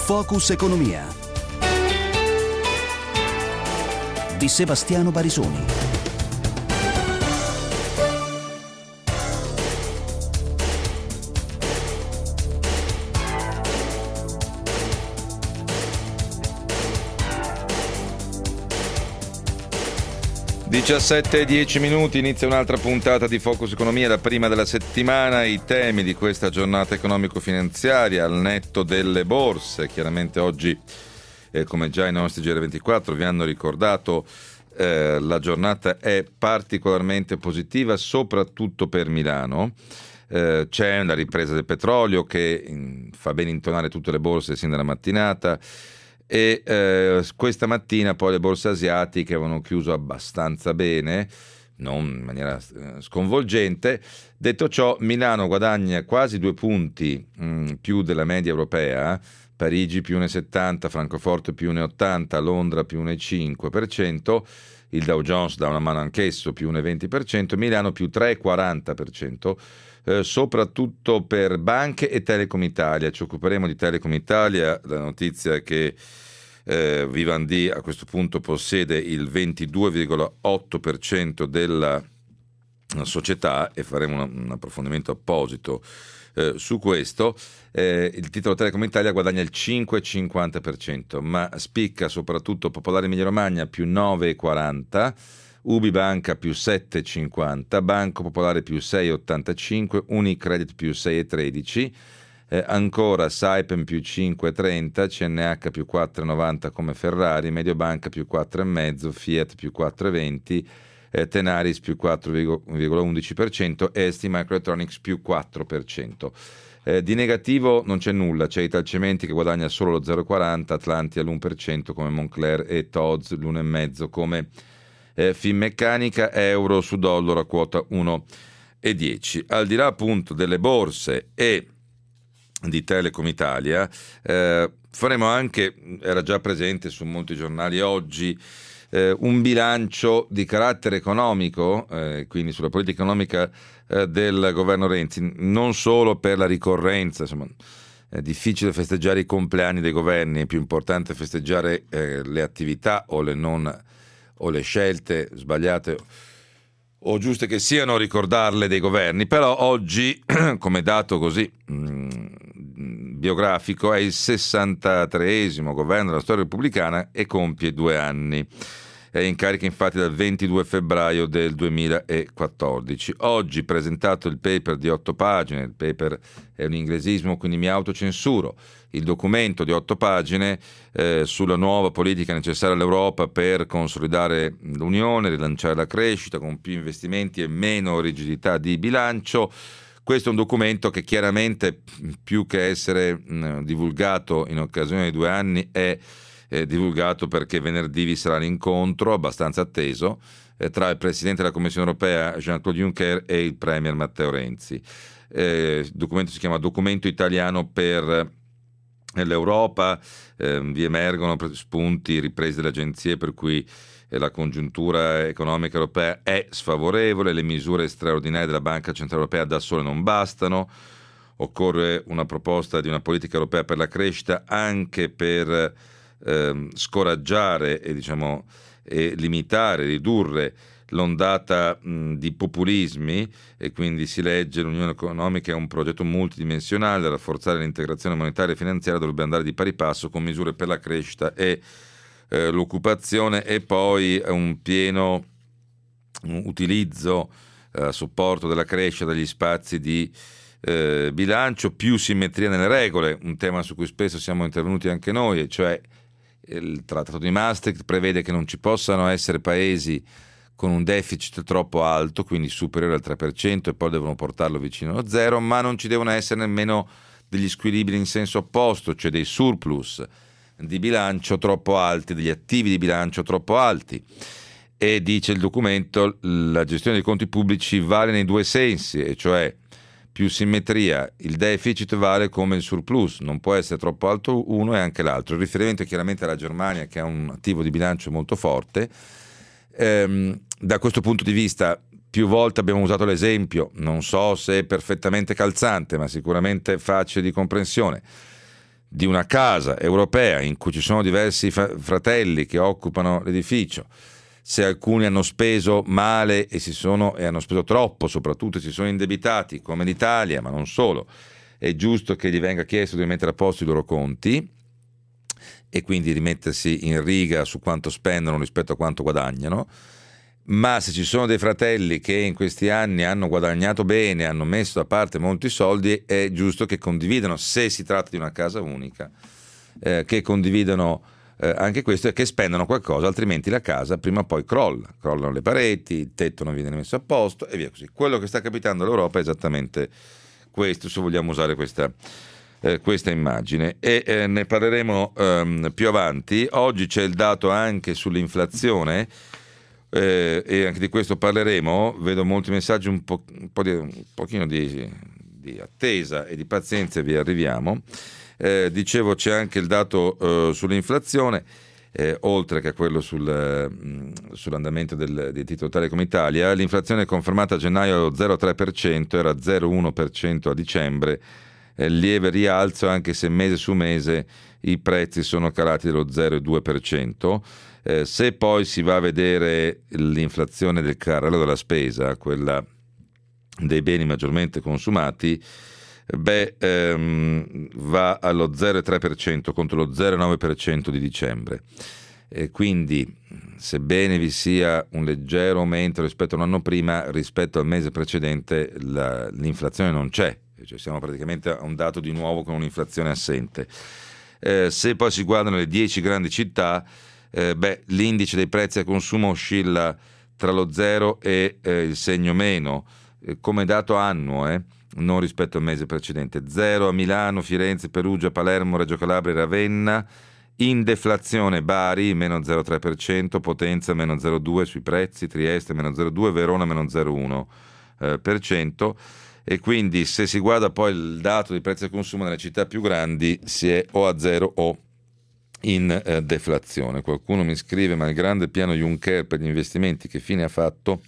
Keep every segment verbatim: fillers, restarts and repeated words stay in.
Focus Economia di Sebastiano Barisoni. diciassette e dieci minuti, inizia un'altra puntata di Focus Economia, la prima della settimana. I temi di questa giornata economico-finanziaria al netto delle borse. Chiaramente oggi, eh, come già i nostri G R ventiquattro vi hanno ricordato, eh, la giornata è particolarmente positiva, soprattutto per Milano. Eh, c'è la ripresa del petrolio che in, fa bene intonare tutte le borse sin dalla mattinata. E eh, questa mattina poi le borse asiatiche avevano chiuso abbastanza bene, non in maniera eh, sconvolgente. Detto ciò, Milano guadagna quasi due punti mh, più della media europea, Parigi più uno virgola settanta, Francoforte più uno virgola ottanta, Londra più uno virgola cinque per cento, il Dow Jones dà una mano anch'esso più uno virgola venti per cento, Milano più tre virgola quaranta per cento. Eh, soprattutto per banche e Telecom Italia. Ci occuperemo di Telecom Italia. La notizia è che eh, Vivendi a questo punto possiede il ventidue virgola otto per cento della società e faremo una, un approfondimento apposito eh, su questo. Eh, il titolo Telecom Italia guadagna il cinque virgola cinquanta per cento, ma spicca soprattutto Popolare Emilia Romagna più nove virgola quaranta, Ubibanca più sette virgola cinquanta, Banco Popolare più sei virgola ottantacinque, Unicredit più sei virgola tredici, eh, ancora Saipem più cinque virgola trenta, C N H più quattro virgola novanta come Ferrari, Mediobanca più quattro virgola cinque, Fiat più quattro virgola venti, eh, Tenaris più quattro virgola undici per cento e ST Microelectronics più quattro per cento. Eh, di negativo non c'è nulla, c'è Italcementi che guadagna solo lo zero virgola quaranta, Atlantia l'uno per cento come Moncler e Tod's l'uno virgola cinque come Eh, Finmeccanica, euro su dollaro a quota uno virgola dieci. Al di là appunto delle borse e di Telecom Italia, eh, faremo anche, era già presente su molti giornali oggi, eh, un bilancio di carattere economico, eh, quindi sulla politica economica eh, del governo Renzi, non solo per la ricorrenza, insomma. È difficile festeggiare i compleanni dei governi, è più importante festeggiare eh, le attività o le non o le scelte sbagliate o giuste che siano, ricordarle dei governi. Però oggi, come dato così mh, biografico, è il sessantatreesimo governo della storia repubblicana e compie due anni. È in carica infatti dal ventidue febbraio del duemilaquattordici. Oggi presentato il paper di otto pagine, il paper è un inglesismo quindi mi autocensuro, il documento di otto pagine eh, sulla nuova politica necessaria all'Europa per consolidare l'Unione, rilanciare la crescita con più investimenti e meno rigidità di bilancio. Questo è un documento che chiaramente, più che essere mh, divulgato in occasione dei due anni, è eh, divulgato perché venerdì vi sarà l'incontro abbastanza atteso eh, tra il Presidente della Commissione Europea Jean-Claude Juncker e il Premier Matteo Renzi. Eh, il documento si chiama Documento Italiano per l'Europa, eh, vi emergono spunti, riprese delle agenzie per cui eh, la congiuntura economica europea è sfavorevole, le misure straordinarie della Banca Centrale Europea da sole non bastano, occorre una proposta di una politica europea per la crescita anche per eh, scoraggiare e, diciamo, e limitare, ridurre l'ondata mh, di populismi, e quindi si legge l'Unione Economica è un progetto multidimensionale da rafforzare l'integrazione monetaria e finanziaria, dovrebbe andare di pari passo con misure per la crescita e eh, l'occupazione e poi un pieno un utilizzo a eh, supporto della crescita degli spazi di eh, bilancio, più simmetria nelle regole, un tema su cui spesso siamo intervenuti anche noi, e cioè il Trattato di Maastricht prevede che non ci possano essere paesi con un deficit troppo alto, quindi superiore al tre per cento, e poi devono portarlo vicino allo zero, ma non ci devono essere nemmeno degli squilibri in senso opposto, cioè dei surplus di bilancio troppo alti, degli attivi di bilancio troppo alti. E dice il documento, la gestione dei conti pubblici vale nei due sensi, e cioè più simmetria, il deficit vale come il surplus, non può essere troppo alto uno e anche l'altro. Il riferimento è chiaramente alla Germania, che ha un attivo di bilancio molto forte. Ehm, da questo punto di vista più volte abbiamo usato l'esempio, non so se è perfettamente calzante, ma sicuramente facile di comprensione, di una casa europea in cui ci sono diversi fratelli che occupano l'edificio, se alcuni hanno speso male e, si sono, e hanno speso troppo, soprattutto si sono indebitati, come l'Italia, ma non solo, è giusto che gli venga chiesto di mettere a posto i loro conti e quindi rimettersi in riga su quanto spendono rispetto a quanto guadagnano. Ma se ci sono dei fratelli che in questi anni hanno guadagnato bene, hanno messo da parte molti soldi, è giusto che condividano, se si tratta di una casa unica, eh, che condividano eh, anche questo e che spendano qualcosa, altrimenti la casa prima o poi crolla, crollano le pareti, il tetto non viene messo a posto e via così. Quello che sta capitando all'Europa è esattamente questo, se vogliamo usare questa, eh, questa immagine, e eh, ne parleremo ehm, più avanti. Oggi c'è il dato anche sull'inflazione, Eh, e anche di questo parleremo. Vedo molti messaggi, un, po', un, po di, un pochino di, di attesa e di pazienza, e vi arriviamo. Eh, dicevo, c'è anche il dato eh, sull'inflazione, eh, oltre che a quello sul, mh, sull'andamento del, del titolo Telecom Italia. L'inflazione è confermata a gennaio allo zero virgola tre per cento, era zero virgola uno per cento a dicembre, eh, lieve rialzo anche se mese su mese i prezzi sono calati dello zero virgola due per cento. Eh, se poi si va a vedere l'inflazione del carrello della spesa, quella dei beni maggiormente consumati, beh, ehm, va allo zero virgola tre per cento contro lo zero virgola nove per cento di dicembre. E quindi, sebbene vi sia un leggero aumento rispetto a un anno prima, rispetto al mese precedente la, l'inflazione non c'è, cioè siamo praticamente a un dato di nuovo con un'inflazione assente. Eh, se poi si guardano le dieci grandi città, Eh, beh, l'indice dei prezzi al consumo oscilla tra lo zero e eh, il segno meno, eh, come dato annuo, eh, non rispetto al mese precedente. Zero a Milano, Firenze, Perugia, Palermo, Reggio Calabria e Ravenna. In deflazione Bari, meno zero virgola tre per cento, Potenza, meno zero virgola due per cento sui prezzi, Trieste, meno zero virgola due per cento, Verona, meno zero virgola uno per cento. E quindi, se si guarda poi il dato dei prezzi al consumo nelle città più grandi, si è o a zero o in eh, deflazione. Qualcuno mi scrive: ma il grande piano Juncker per gli investimenti che fine ha fatto?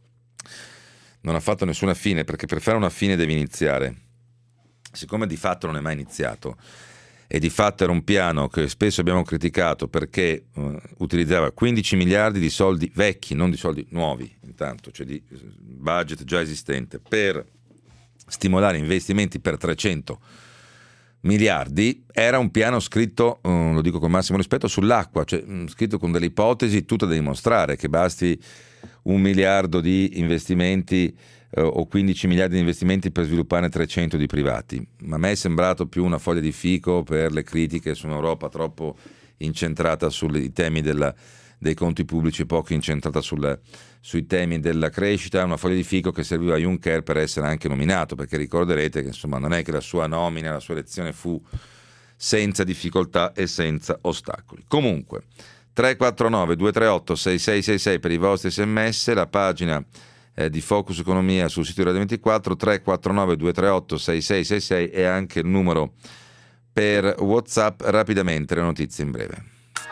Non ha fatto nessuna fine, perché per fare una fine devi iniziare. Siccome di fatto non è mai iniziato, e di fatto era un piano che spesso abbiamo criticato perché eh, utilizzava quindici miliardi di soldi vecchi, non di soldi nuovi, intanto, cioè di budget già esistente, per stimolare investimenti per trecento miliardi, era un piano scritto, eh, lo dico con massimo rispetto, sull'acqua, cioè mh, scritto con delle ipotesi tutte da dimostrare, che basti un miliardo di investimenti eh, o quindici miliardi di investimenti per sviluppare trecento di privati. Ma a me è sembrato più una foglia di fico per le critiche su un'Europa troppo incentrata sui temi della, dei conti pubblici, poco incentrata sul, sui temi della crescita, una foglia di fico che serviva a Juncker per essere anche nominato, perché ricorderete che insomma non è che la sua nomina, la sua elezione fu senza difficoltà e senza ostacoli. Comunque, tre quattro nove due tre otto sei sei sei sei per i vostri sms, la pagina eh, di Focus Economia sul sito di Radio ventiquattro, tre quattro nove due tre otto sei sei sei sei, e anche il numero per WhatsApp. Rapidamente le notizie in breve.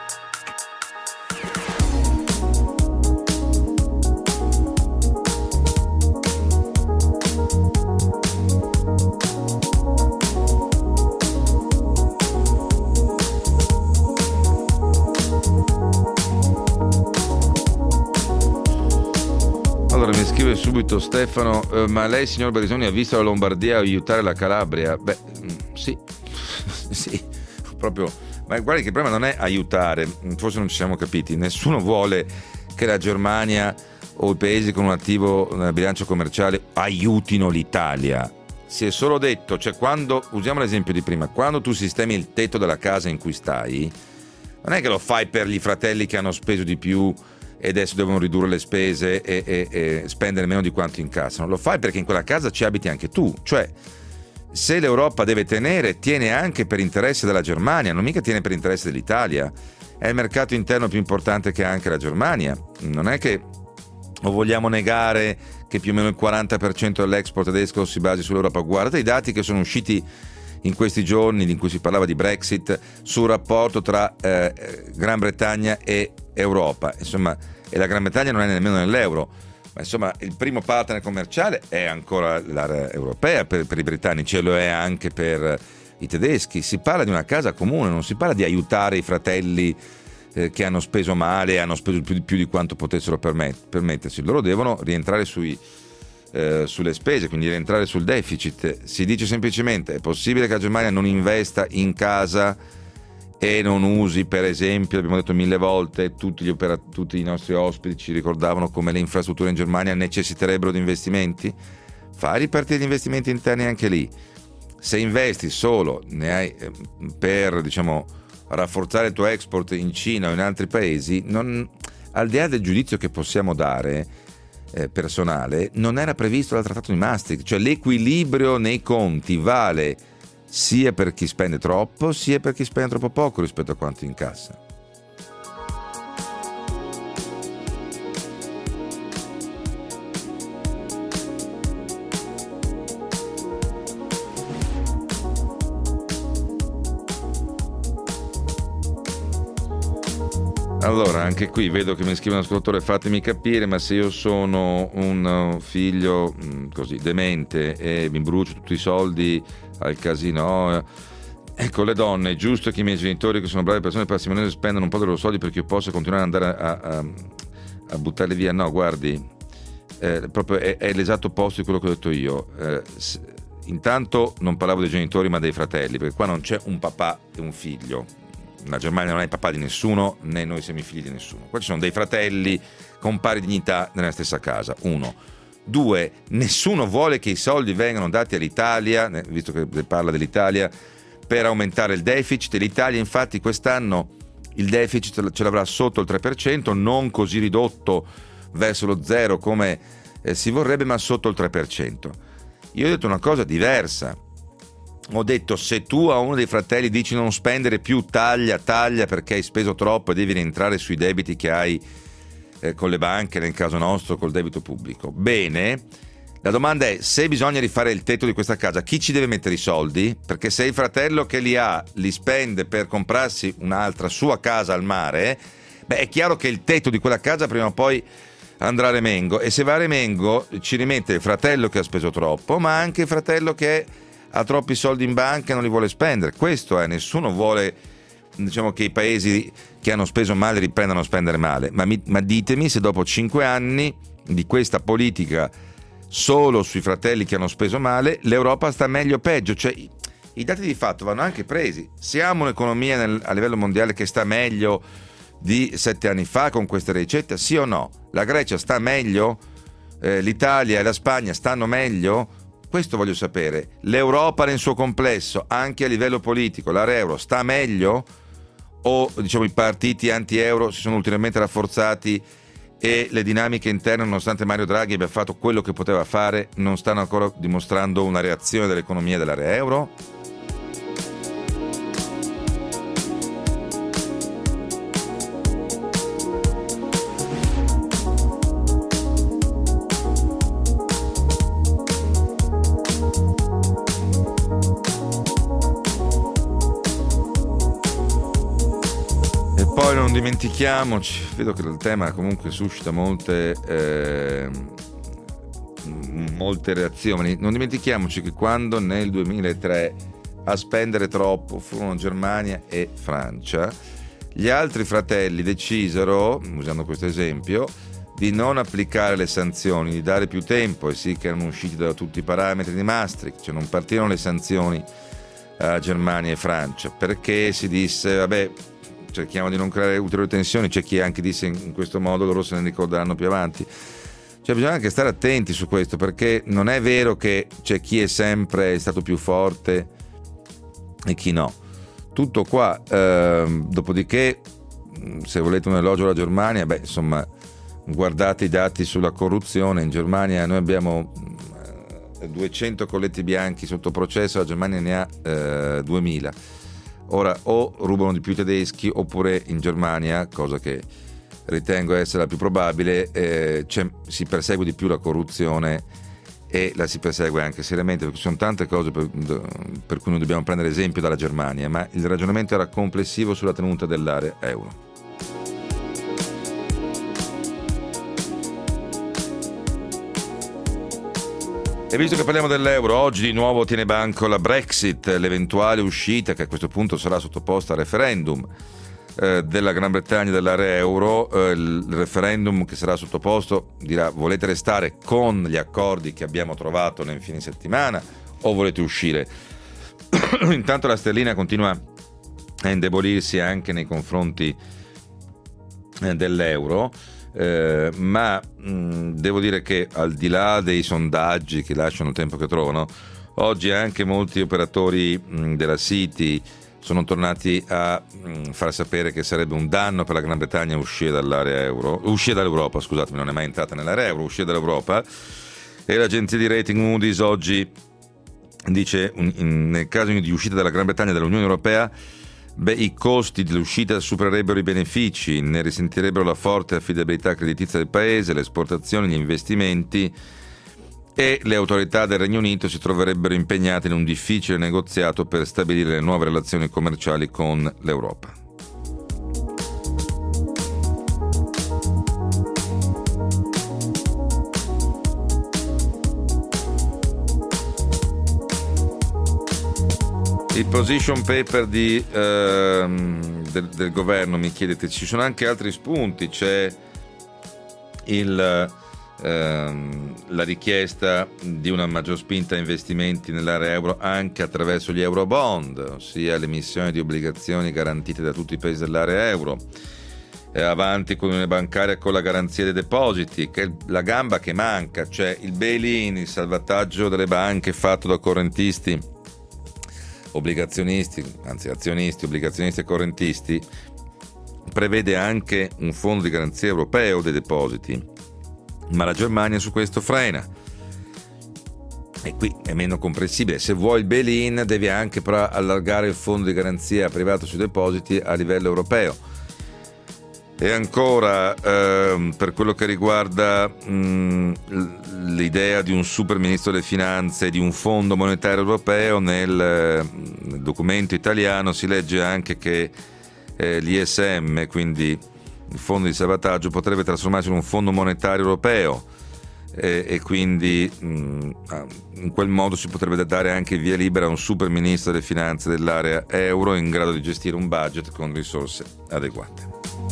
Allora mi scrive subito Stefano: eh, ma lei, signor Barisoni, ha visto la Lombardia aiutare la Calabria? Beh, mh, sì, sì, proprio. Ma guarda che il problema non è aiutare, forse non ci siamo capiti. Nessuno vuole che la Germania o i paesi con un attivo nel bilancio commerciale aiutino l'Italia. Si è solo detto, cioè quando, usiamo l'esempio di prima, quando tu sistemi il tetto della casa in cui stai, non è che lo fai per gli fratelli che hanno speso di più e adesso devono ridurre le spese e, e, e spendere meno di quanto incassano. Lo fai perché in quella casa ci abiti anche tu. Cioè, se l'Europa deve tenere, tiene anche per interesse della Germania, non mica tiene per interesse dell'Italia. È il mercato interno più importante che ha anche la Germania. Non è che o vogliamo negare che più o meno il quaranta per cento dell'export tedesco si basi sull'Europa. Guardate i dati che sono usciti in questi giorni in cui si parlava di Brexit sul rapporto tra eh, Gran Bretagna e Europa, insomma, e la Gran Bretagna non è nemmeno nell'euro, ma insomma il primo partner commerciale è ancora l'area europea per, per i britannici, e lo è anche per, i tedeschi, si parla di una casa comune, non si parla di aiutare i fratelli eh, che hanno speso male, hanno speso più, più di quanto potessero permet- permettersi. Loro devono rientrare sui, eh, sulle spese, quindi rientrare sul deficit. Si dice semplicemente: è possibile che la Germania non investa in casa e non usi, per esempio, abbiamo detto mille volte, tutti, gli opera- tutti i nostri ospiti ci ricordavano come le infrastrutture in Germania necessiterebbero di investimenti? Fai ripartire gli investimenti interni anche lì. Se investi solo ne hai eh, per, diciamo, rafforzare il tuo export in Cina o in altri paesi, non, al di là del giudizio che possiamo dare eh, personale, non era previsto dal Trattato di Maastricht, cioè l'equilibrio nei conti vale sia per chi spende troppo sia per chi spende troppo poco rispetto a quanto incassa. Allora, anche qui vedo che mi scrive un ascoltatore: fatemi capire, ma se io sono un figlio mh, così demente e mi brucio tutti i soldi al casino, ecco, le donne, è giusto che i miei genitori, che sono brave persone parsimoniose, spendano un po' dei loro soldi perché io possa continuare ad andare a, a, a buttarli via? No, guardi, eh, proprio è, è l'esatto opposto di quello che ho detto io. Eh, s- intanto non parlavo dei genitori ma dei fratelli, perché qua non c'è un papà e un figlio. La Germania non è il papà di nessuno, né noi siamo i figli di nessuno. Qua ci sono dei fratelli con pari dignità nella stessa casa. Uno. Due, nessuno vuole che i soldi vengano dati all'Italia, visto che parla dell'Italia, per aumentare il deficit. L'Italia infatti quest'anno il deficit ce l'avrà sotto il tre per cento, non così ridotto verso lo zero come eh, si vorrebbe, ma sotto il tre per cento. Io ho detto una cosa diversa. Ho detto: se tu a uno dei fratelli dici non spendere più, taglia, taglia perché hai speso troppo e devi rientrare sui debiti che hai eh, con le banche, nel caso nostro col debito pubblico. Bene, la domanda è: se bisogna rifare il tetto di questa casa, chi ci deve mettere i soldi? Perché se il fratello che li ha li spende per comprarsi un'altra sua casa al mare, beh, è chiaro che il tetto di quella casa prima o poi andrà a remengo, e se va a remengo ci rimette il fratello che ha speso troppo, ma anche il fratello che ha troppi soldi in banca e non li vuole spendere. Questo è, nessuno vuole, diciamo, che i paesi che hanno speso male riprendano a spendere male, ma, mi, ma ditemi se dopo cinque anni di questa politica solo sui fratelli che hanno speso male l'Europa sta meglio o peggio. Cioè, i, i dati di fatto vanno anche presi. Siamo un'economia nel, a livello mondiale che sta meglio di sette anni fa con queste ricette, sì o no? La Grecia sta meglio? Eh, L'Italia e la Spagna stanno meglio? Questo voglio sapere. L'Europa nel suo complesso, anche a livello politico, l'area euro sta meglio? O, diciamo, i partiti anti-euro si sono ulteriormente rafforzati e le dinamiche interne, nonostante Mario Draghi abbia fatto quello che poteva fare, non stanno ancora dimostrando una reazione dell'economia dell'area euro? Poi non dimentichiamoci, vedo che il tema comunque suscita molte eh, molte reazioni, non dimentichiamoci che quando nel duemilatré a spendere troppo furono Germania e Francia, gli altri fratelli decisero, usando questo esempio, di non applicare le sanzioni, di dare più tempo, e sì che erano usciti da tutti i parametri di Maastricht, cioè non partirono le sanzioni a Germania e Francia, perché si disse vabbè, cerchiamo di non creare ulteriori tensioni. C'è chi anche disse in questo modo loro se ne ricorderanno più avanti. Cioè bisogna anche stare attenti su questo, perché non è vero che c'è chi è sempre stato più forte e chi no. Tutto qua. Eh, dopodiché, se volete un elogio alla Germania, beh, insomma, guardate i dati sulla corruzione. In Germania noi abbiamo duecento colletti bianchi sotto processo, la Germania ne ha eh, duemila. Ora, o rubano di più i tedeschi, oppure in Germania, cosa che ritengo essere la più probabile, eh, c'è, si persegue di più la corruzione, e la si persegue anche seriamente, perché ci sono tante cose per, per cui noi dobbiamo prendere esempio dalla Germania, ma il ragionamento era complessivo sulla tenuta dell'area euro. E visto che parliamo dell'euro, oggi di nuovo tiene banco la Brexit, l'eventuale uscita, che a questo punto sarà sottoposta a referendum, eh, della Gran Bretagna dall'area euro. Eh, il referendum che sarà sottoposto dirà: volete restare con gli accordi che abbiamo trovato nel fine settimana o volete uscire? Intanto la sterlina continua a indebolirsi anche nei confronti eh, dell'euro. Eh, ma mh, devo dire che al di là dei sondaggi che lasciano il tempo che trovano, oggi anche molti operatori mh, della Citi sono tornati a mh, far sapere che sarebbe un danno per la Gran Bretagna uscire dall'area euro, uscire dall'Europa, scusatemi, non è mai entrata nell'area euro, uscire dall'Europa. E l'agenzia di rating Moody's oggi dice: in, in, nel caso di uscita della Gran Bretagna dall'Unione Europea, beh, i costi dell'uscita supererebbero i benefici, ne risentirebbero la forte affidabilità creditizia del paese, le esportazioni, gli investimenti, e le autorità del Regno Unito si troverebbero impegnate in un difficile negoziato per stabilire le nuove relazioni commerciali con l'Europa. Il position paper di, ehm, del, del governo, mi chiedete, ci sono anche altri spunti, c'è il, ehm, la richiesta di una maggior spinta a investimenti nell'area euro anche attraverso gli eurobond, ossia l'emissione di obbligazioni garantite da tutti i paesi dell'area euro, eh, avanti con l'unione bancaria con la garanzia dei depositi, che è la gamba che manca, cioè il bail-in, il salvataggio delle banche fatto da correntisti, obbligazionisti, anzi azionisti, obbligazionisti e correntisti, prevede anche un fondo di garanzia europeo dei depositi, ma la Germania su questo frena. E qui è meno comprensibile: se vuoi il bail-in devi anche però allargare il fondo di garanzia privato sui depositi a livello europeo. E ancora, ehm, per quello che riguarda mh, l'idea di un super ministro delle finanze e di un fondo monetario europeo, nel, nel documento italiano si legge anche che eh, l'I S M, quindi il fondo di salvataggio, potrebbe trasformarsi in un fondo monetario europeo, e, e quindi mh, in quel modo si potrebbe dare anche via libera a un super ministro delle finanze dell'area euro in grado di gestire un budget con risorse adeguate.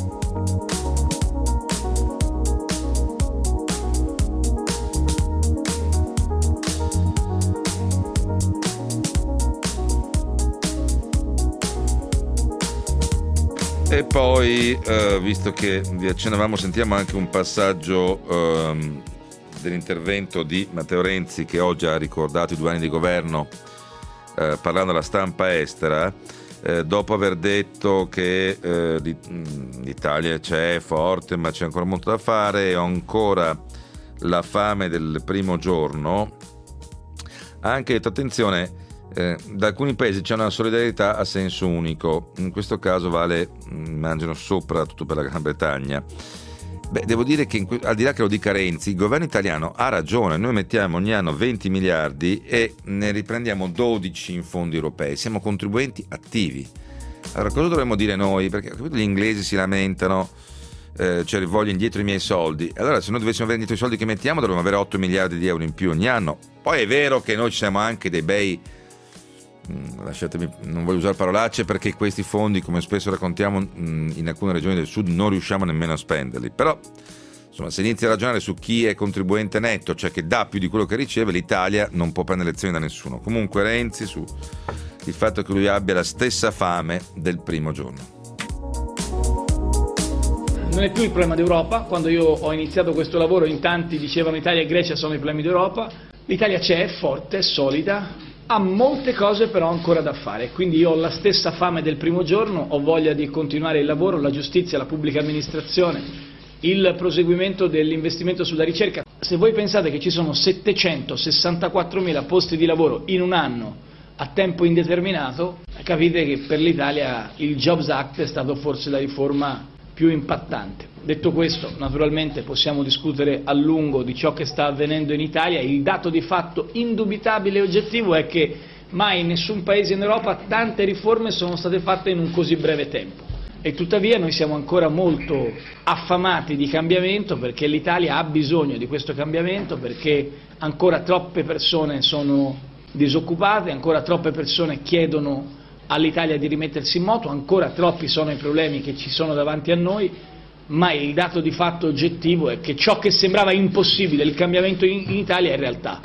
E poi, eh, visto che vi accennavamo, sentiamo anche un passaggio ehm, dell'intervento di Matteo Renzi, che oggi ha ricordato i due anni di governo eh, parlando alla stampa estera, eh, dopo aver detto che eh, l'Italia c'è forte ma c'è ancora molto da fare e ho ancora la fame del primo giorno. Ha anche detto: attenzione, Eh, da alcuni paesi c'è una solidarietà a senso unico, in questo caso vale, immagino, soprattutto per la Gran Bretagna. Beh, devo dire che in, al di là che lo dica Renzi, il governo italiano ha ragione. Noi mettiamo ogni anno venti miliardi e ne riprendiamo dodici in fondi europei, siamo contribuenti attivi. Allora cosa dovremmo dire noi? Perché gli inglesi si lamentano, eh, cioè voglio indietro i miei soldi. Allora, se noi dovessimo avere indietro i soldi che mettiamo, dovremmo avere otto miliardi di euro in più ogni anno. Poi è vero che noi ci siamo anche dei bei, lasciatemi, non voglio usare parolacce, perché questi fondi, come spesso raccontiamo, in alcune regioni del sud non riusciamo nemmeno a spenderli. Però insomma, se inizi a ragionare su chi è contribuente netto, cioè che dà più di quello che riceve, l'Italia non può prendere lezioni da nessuno. Comunque Renzi, su il fatto che lui abbia la stessa fame del primo giorno. Non è più il problema d'Europa. Quando io ho iniziato questo lavoro in tanti dicevano Italia e Grecia sono i problemi d'Europa. L'Italia c'è, è forte, è solida, ha molte cose però ancora da fare, quindi io ho la stessa fame del primo giorno, ho voglia di continuare il lavoro, la giustizia, la pubblica amministrazione, il proseguimento dell'investimento sulla ricerca. Se voi pensate che ci sono settecentosessantaquattromila posti di lavoro in un anno a tempo indeterminato, capite che per l'Italia il Jobs Act è stato forse la riforma più impattante. Detto questo, naturalmente possiamo discutere a lungo di ciò che sta avvenendo in Italia. Il dato di fatto indubitabile e oggettivo è che mai in nessun paese in Europa tante riforme sono state fatte in un così breve tempo. E tuttavia noi siamo ancora molto affamati di cambiamento, perché l'Italia ha bisogno di questo cambiamento, perché ancora troppe persone sono disoccupate, ancora troppe persone chiedono all'Italia di rimettersi in moto, ancora troppi sono i problemi che ci sono davanti a noi, ma il dato di fatto oggettivo è che ciò che sembrava impossibile, il cambiamento in, in Italia, è realtà.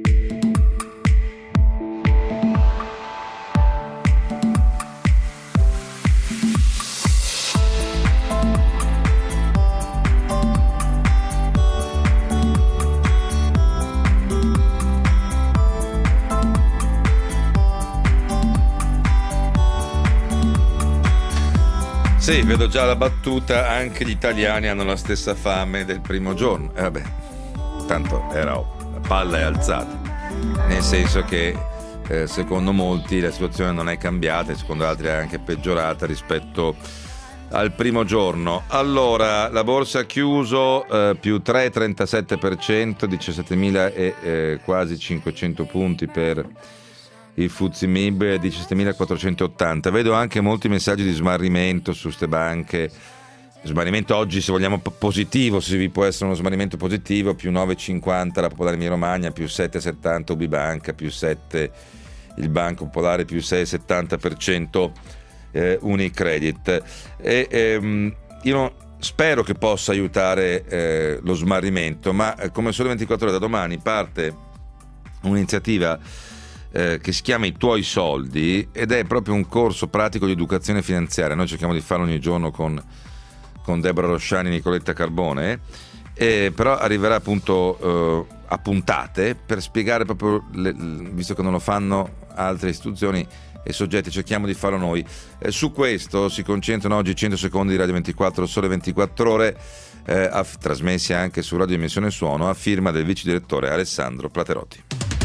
Sì, vedo già la battuta, anche gli italiani hanno la stessa fame del primo giorno. E eh vabbè, tanto era la palla è alzata, nel senso che eh, secondo molti la situazione non è cambiata, secondo altri è anche peggiorata rispetto al primo giorno. Allora, la borsa ha chiuso eh, più tre virgola trentasette per cento, diciassettemila e eh, quasi cinquecento punti per il F T S E M I B, diciassettemilaquattrocentottanta. Vedo anche molti messaggi di smarrimento su ste banche. Smarrimento oggi, se vogliamo, positivo, se vi può essere uno smarrimento positivo, più nove virgola cinquanta la Popolare Emilia Romagna, più sette virgola settanta Ubibanca, più sette il Banco Popolare, più sei virgola settanta per cento eh, Unicredit. E, ehm, io spero che possa aiutare eh, lo smarrimento, ma eh, come Sole ventiquattro Ore da domani parte un'iniziativa Eh, che si chiama I tuoi soldi, ed è proprio un corso pratico di educazione finanziaria. Noi cerchiamo di farlo ogni giorno con, con Deborah Rosciani e Nicoletta Carbone, eh, però arriverà appunto eh, a puntate per spiegare proprio le, visto che non lo fanno altre istituzioni e soggetti, cerchiamo di farlo noi. Eh, su questo si concentrano oggi cento secondi di Radio ventiquattro, Sole ventiquattro Ore, eh, aff- trasmessi anche su Radio Emissione Suono, a firma del vice direttore Alessandro Platerotti.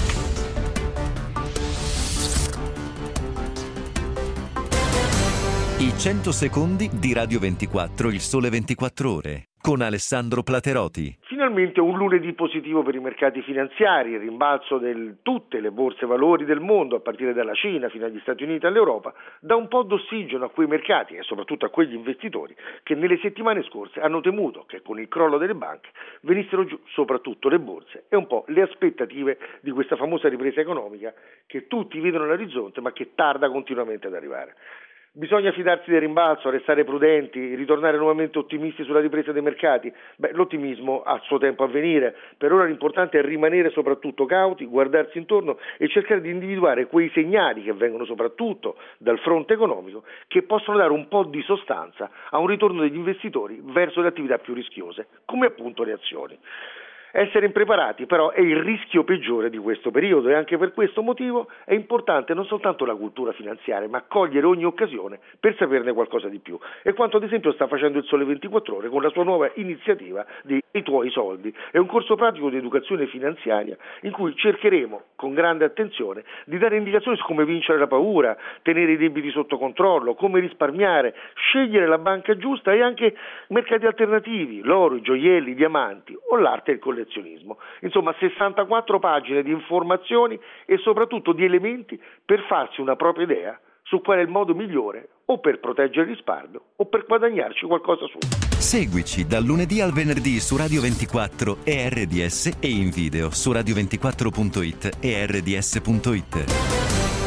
I cento secondi di Radio ventiquattro, il Sole ventiquattro Ore, con Alessandro Platerotti. Finalmente un lunedì positivo per i mercati finanziari, il rimbalzo di tutte le borse valori del mondo, a partire dalla Cina fino agli Stati Uniti e all'Europa, dà un po' d'ossigeno a quei mercati e soprattutto a quegli investitori che nelle settimane scorse hanno temuto che con il crollo delle banche venissero giù soprattutto le borse e un po' le aspettative di questa famosa ripresa economica che tutti vedono all'orizzonte ma che tarda continuamente ad arrivare. Bisogna fidarsi del rimbalzo, restare prudenti, ritornare nuovamente ottimisti sulla ripresa dei mercati? Beh, l'ottimismo ha il suo tempo a venire. Per ora l'importante è rimanere soprattutto cauti, guardarsi intorno e cercare di individuare quei segnali che vengono soprattutto dal fronte economico che possono dare un po' di sostanza a un ritorno degli investitori verso le attività più rischiose, come appunto le azioni. Essere impreparati però è il rischio peggiore di questo periodo e anche per questo motivo è importante non soltanto la cultura finanziaria ma cogliere ogni occasione per saperne qualcosa di più, e quanto ad esempio sta facendo il Sole ventiquattro Ore con la sua nuova iniziativa di I tuoi soldi. È un corso pratico di educazione finanziaria in cui cercheremo con grande attenzione di dare indicazioni su come vincere la paura, tenere i debiti sotto controllo, come risparmiare, scegliere la banca giusta e anche mercati alternativi, l'oro, i gioielli, i diamanti o l'arte e il collezionismo. Insomma, sessantaquattro pagine di informazioni e soprattutto di elementi per farsi una propria idea su qual è il modo migliore o per proteggere il risparmio o per guadagnarci qualcosa su. Seguici dal lunedì al venerdì su Radio ventiquattro e R D S e in video su radio ventiquattro punto it e R D S punto it.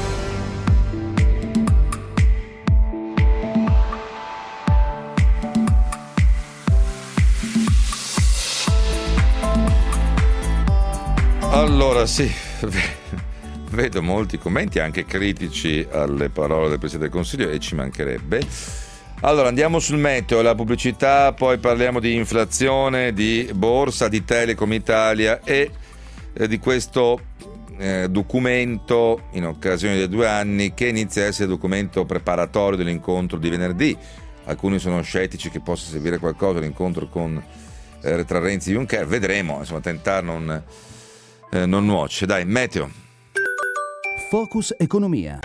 Allora sì, vedo molti commenti anche critici alle parole del Presidente del Consiglio e ci mancherebbe. Allora andiamo sul meteo, la pubblicità, poi parliamo di inflazione, di borsa, di Telecom Italia e eh, di questo eh, documento in occasione dei due anni che inizia a essere documento preparatorio dell'incontro di venerdì. Alcuni sono scettici che possa servire qualcosa l'incontro con eh, tra Renzi e Juncker, vedremo, insomma tentare non... Eh, non nuoce. Dai, meteo. Focus Economia.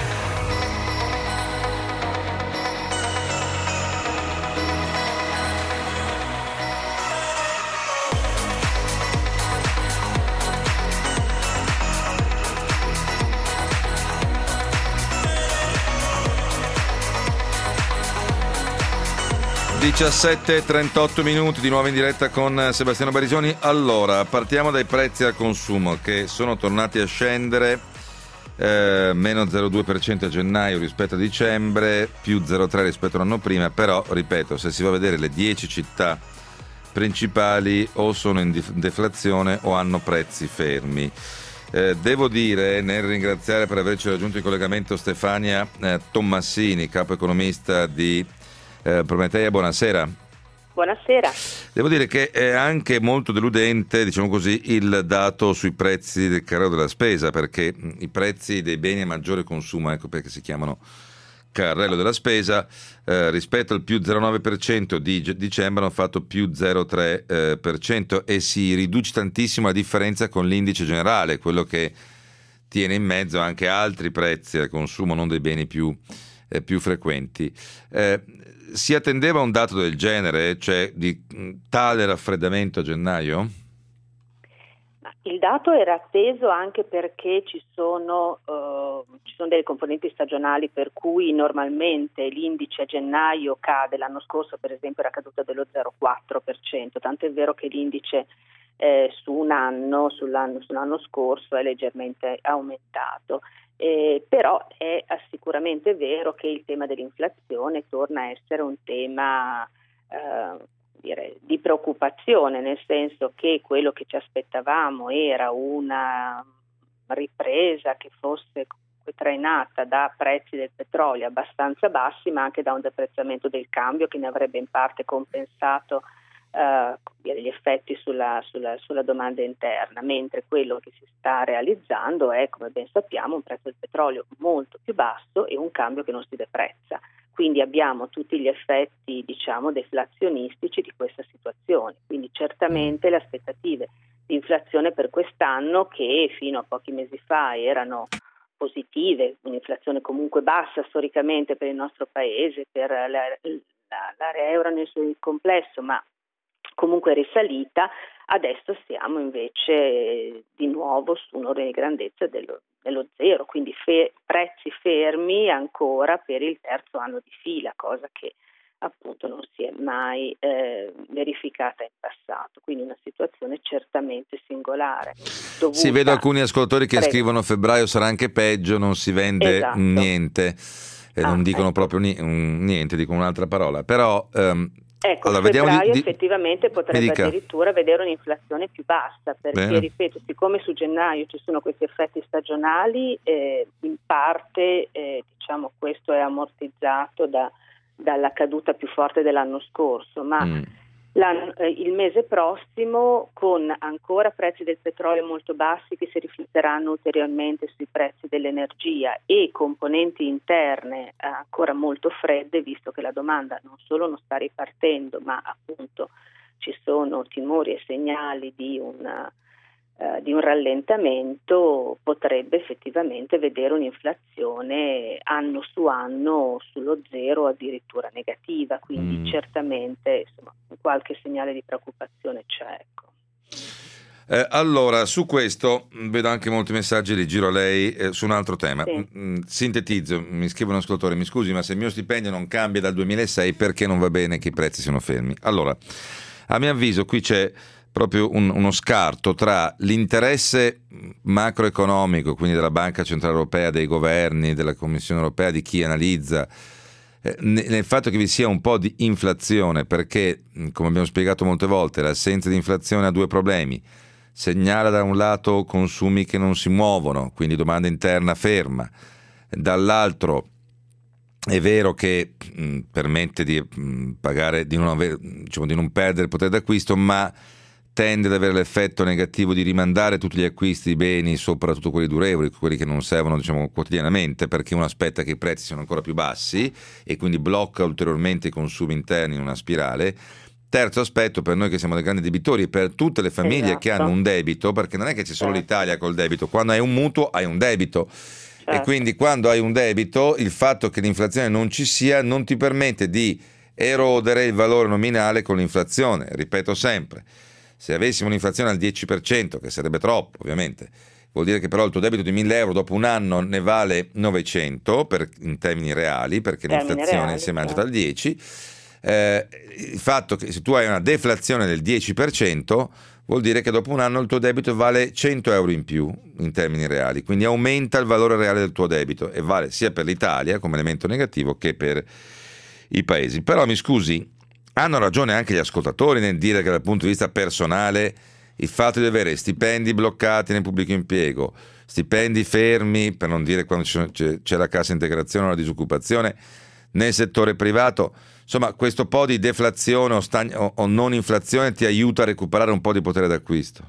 diciassette e trentotto minuti, di nuovo in diretta con Sebastiano Barisoni. Allora, partiamo dai prezzi al consumo che sono tornati a scendere, eh, meno zero virgola due per cento a gennaio rispetto a dicembre, più zero virgola tre rispetto all'anno prima, però, ripeto, se si va a vedere le dieci città principali o sono in deflazione o hanno prezzi fermi. Eh, devo dire, nel ringraziare per averci raggiunto in collegamento Stefania eh, Tommasini, capo economista di eh, Prometeia, buonasera. Buonasera. Devo dire che è anche molto deludente, diciamo così, il dato sui prezzi del carrello della spesa, perché i prezzi dei beni a maggiore consumo, ecco perché si chiamano carrello della spesa, eh, rispetto al più zero virgola nove per cento di dicembre hanno fatto più zero virgola tre per cento e si riduce tantissimo la differenza con l'indice generale, quello che tiene in mezzo anche altri prezzi al consumo, non dei beni più, eh, più frequenti. Eh, si attendeva un dato del genere, cioè di tale raffreddamento a gennaio? Il dato era atteso anche perché ci sono, uh, ci sono delle componenti stagionali per cui normalmente l'indice a gennaio cade. L'anno scorso per esempio era caduta dello zero virgola quattro per cento, tanto è vero che l'indice eh, su un anno, sull'anno, sull'anno scorso è leggermente aumentato. Eh, però è sicuramente vero che il tema dell'inflazione torna a essere un tema eh, dire, di preoccupazione, nel senso che quello che ci aspettavamo era una ripresa che fosse trainata da prezzi del petrolio abbastanza bassi, ma anche da un deprezzamento del cambio che ne avrebbe in parte compensato Uh, gli effetti sulla, sulla, sulla domanda interna, mentre quello che si sta realizzando è, come ben sappiamo, un prezzo del petrolio molto più basso e un cambio che non si deprezza. Quindi abbiamo tutti gli effetti, diciamo, deflazionistici di questa situazione. Quindi certamente le aspettative di inflazione per quest'anno, che fino a pochi mesi fa erano positive, un'inflazione comunque bassa storicamente per il nostro paese, per la, la, l'area euro nel suo complesso, ma comunque risalita, adesso siamo invece di nuovo su un ordine di grandezza dello, dello zero, quindi fe- prezzi fermi ancora per il terzo anno di fila, cosa che appunto non si è mai eh, verificata in passato, quindi una situazione certamente singolare. Dovuta... Sì, vedo alcuni ascoltatori che Prego. scrivono febbraio sarà anche peggio, non si vende esatto. niente, e ah, non dicono ecco. proprio ni- niente, dicono un'altra parola, però... Um, Ecco, allora, febbraio di, di, effettivamente potrebbe addirittura vedere un'inflazione più bassa, perché Bene. ripeto, siccome su gennaio ci sono questi effetti stagionali, eh, in parte eh, diciamo questo è ammortizzato da, dalla caduta più forte dell'anno scorso, ma mm. eh, il mese prossimo, con ancora prezzi del petrolio molto bassi che si rifletteranno ulteriormente sui prezzi dell'energia e componenti interne ancora molto fredde, visto che la domanda non solo non sta ripartendo, ma appunto ci sono timori e segnali di una Uh, di un rallentamento, potrebbe effettivamente vedere un'inflazione anno su anno sullo zero, addirittura negativa, quindi mm. certamente insomma, qualche segnale di preoccupazione c'è. Ecco. Eh, allora, su questo vedo anche molti messaggi, li giro a lei eh, su un altro tema. Sì. Mm, sintetizzo, mi scrive un ascoltatore, mi scusi, ma se il mio stipendio non cambia dal duemilasei, perché non va bene che i prezzi siano fermi? Allora, a mio avviso qui c'è proprio un, uno scarto tra l'interesse macroeconomico, quindi della Banca Centrale Europea, dei governi, della Commissione Europea, di chi analizza, eh, nel fatto che vi sia un po' di inflazione, perché, come abbiamo spiegato molte volte, l'assenza di inflazione ha due problemi: segnala da un lato consumi che non si muovono, quindi domanda interna ferma, dall'altro è vero che mh, permette di mh, pagare, di non, aver, diciamo, di non perdere il potere d'acquisto, ma tende ad avere l'effetto negativo di rimandare tutti gli acquisti di beni, soprattutto quelli durevoli, quelli che non servono, diciamo, quotidianamente, perché uno aspetta che i prezzi siano ancora più bassi e quindi blocca ulteriormente i consumi interni in una spirale. Terzo aspetto, per noi che siamo dei grandi debitori e per tutte le famiglie esatto. che hanno un debito, perché non è che c'è solo certo. l'Italia col debito, quando hai un mutuo hai un debito. Certo. E quindi quando hai un debito, il fatto che l'inflazione non ci sia non ti permette di erodere il valore nominale con l'inflazione. Ripeto sempre, se avessimo un'inflazione al dieci per cento, che sarebbe troppo ovviamente, vuol dire che però il tuo debito di mille euro dopo un anno ne vale novecento per, in termini reali, perché termini l'inflazione reali, si è mangiata al dieci, eh, il fatto che se tu hai una deflazione del dieci per cento vuol dire che dopo un anno il tuo debito vale cento euro in più in termini reali, quindi aumenta il valore reale del tuo debito e vale sia per l'Italia come elemento negativo che per i paesi. Però mi scusi, hanno ragione anche gli ascoltatori nel dire che dal punto di vista personale il fatto di avere stipendi bloccati nel pubblico impiego, stipendi fermi, per non dire quando c'è, c'è la cassa integrazione o la disoccupazione nel settore privato, insomma questo po' di deflazione o, stagn- o, o non inflazione ti aiuta a recuperare un po' di potere d'acquisto?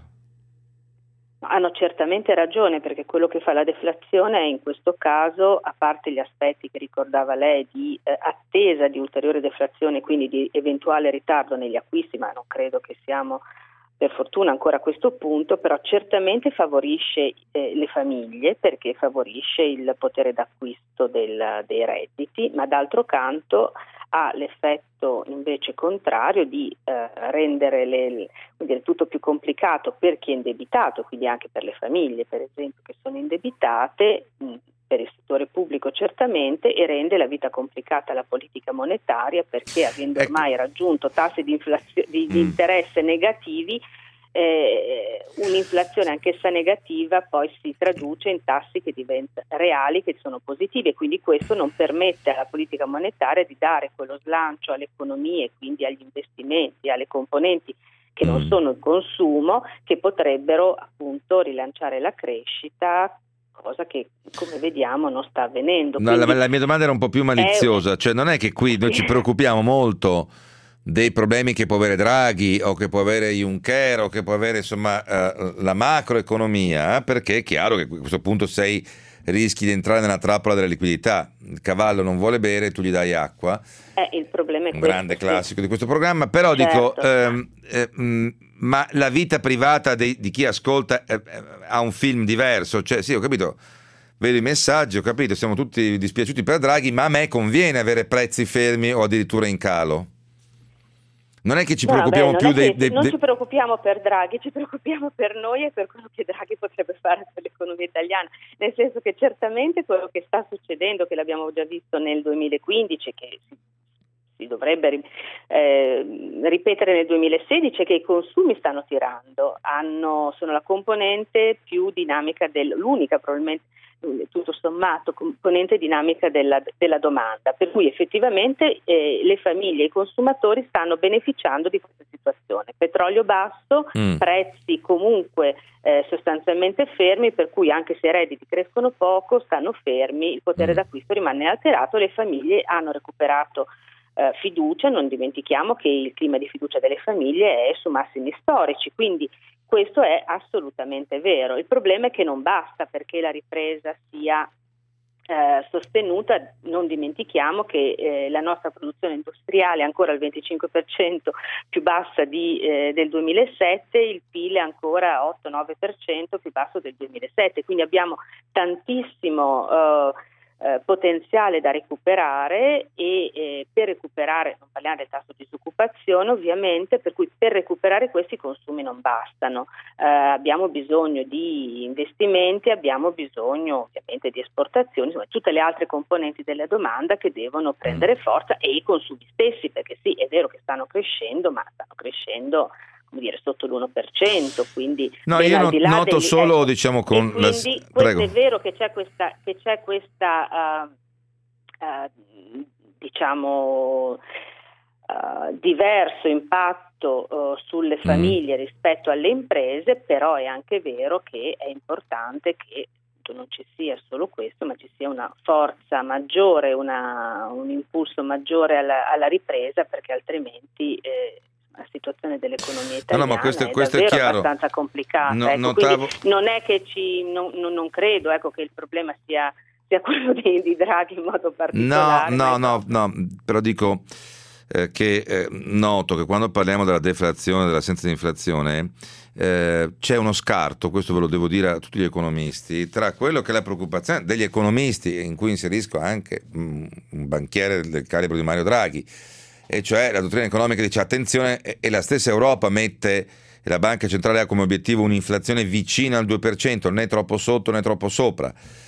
Hanno certamente ragione, perché quello che fa la deflazione è in questo caso, a parte gli aspetti che ricordava lei di eh, attesa di ulteriore deflazione, quindi di eventuale ritardo negli acquisti, ma non credo che siamo per fortuna ancora a questo punto, però certamente favorisce eh, le famiglie, perché favorisce il potere d'acquisto del, dei redditi, ma d'altro canto ha l'effetto invece contrario di eh, rendere le, dire, tutto più complicato per chi è indebitato, quindi anche per le famiglie per esempio che sono indebitate, mh, per il settore pubblico certamente, e rende la vita complicata alla politica monetaria, perché avendo ormai raggiunto tassi di, inflazio- di, di interesse negativi, eh, un'inflazione anch'essa negativa poi si traduce in tassi che diventano reali, che sono positivi, e quindi questo non permette alla politica monetaria di dare quello slancio all'economia e quindi agli investimenti, alle componenti che non sono il consumo, che potrebbero appunto rilanciare la crescita, cosa che come vediamo non sta avvenendo. No, la, la mia domanda era un po' più maliziosa, è... cioè non è che qui noi ci preoccupiamo molto dei problemi che può avere Draghi o che può avere Juncker o che può avere insomma eh, la macroeconomia, perché è chiaro che a questo punto sei rischi di entrare nella trappola della liquidità. Il cavallo non vuole bere, tu gli dai acqua. Eh, il problema è un questo, grande sì. classico di questo programma, però certo. dico ehm, eh, mh, ma la vita privata dei, di chi ascolta eh, eh, ha un film diverso, cioè sì, ho capito, vedo i messaggi, ho capito, siamo tutti dispiaciuti per Draghi, ma a me conviene avere prezzi fermi o addirittura in calo. Non è che ci no, preoccupiamo beh, più dei, che, dei, non dei... ci preoccupiamo per Draghi, ci preoccupiamo per noi e per quello che Draghi potrebbe fare per l'economia italiana, nel senso che certamente quello che sta succedendo, che l'abbiamo già visto nel duemilaquindici, che si, si dovrebbe eh, ripetere nel duemilasedici, è che i consumi stanno tirando, hanno, sono la componente più dinamica del, l'unica probabilmente tutto sommato componente dinamica della, della domanda, per cui effettivamente eh, le famiglie e i consumatori stanno beneficiando di questa situazione. Petrolio basso, mm. prezzi comunque eh, sostanzialmente fermi, per cui anche se i redditi crescono poco stanno fermi, il potere mm. d'acquisto rimane alterato, le famiglie hanno recuperato eh, fiducia, non dimentichiamo che il clima di fiducia delle famiglie è su massimi storici, quindi questo è assolutamente vero. Il problema è che non basta perché la ripresa sia eh, sostenuta. Non dimentichiamo che eh, la nostra produzione industriale è ancora al venticinque per cento più bassa di, eh, del duemilasette, il P I L è ancora otto nove per cento più basso del duemilasette, quindi abbiamo tantissimo eh, Eh, potenziale da recuperare e eh, per recuperare, non parliamo del tasso di disoccupazione ovviamente, per cui per recuperare questi consumi non bastano, eh, abbiamo bisogno di investimenti, abbiamo bisogno ovviamente di esportazioni, insomma tutte le altre componenti della domanda che devono prendere forza, e i consumi stessi, perché sì, è vero che stanno crescendo, ma stanno crescendo come dire sotto l'uno per cento, quindi no, io non, noto degli, solo ecco, diciamo con la, prego. È vero che c'è questa che c'è questa uh, uh, diciamo uh, diverso impatto uh, sulle famiglie mm. rispetto alle imprese, però è anche vero che è importante che non ci sia solo questo, ma ci sia una forza maggiore, una, un impulso maggiore alla, alla ripresa, non altrimenti eh, la situazione dell'economia italiana no, no, ma questo, è questo davvero è chiaro. abbastanza complicata. No, ecco, notavo... non è che ci non, non, non credo ecco, che il problema sia, sia quello di, di Draghi in modo particolare. No, no, no, no, no, però dico eh, che eh, noto che quando parliamo della deflazione, dell'assenza di inflazione, eh, c'è uno scarto, questo ve lo devo dire a tutti gli economisti, tra quello che è la preoccupazione degli economisti, in cui inserisco anche mh, un banchiere del calibro di Mario Draghi, e cioè la dottrina economica dice attenzione, e la stessa Europa mette, e la Banca Centrale ha come obiettivo un'inflazione vicina al due per cento, né troppo sotto né troppo sopra.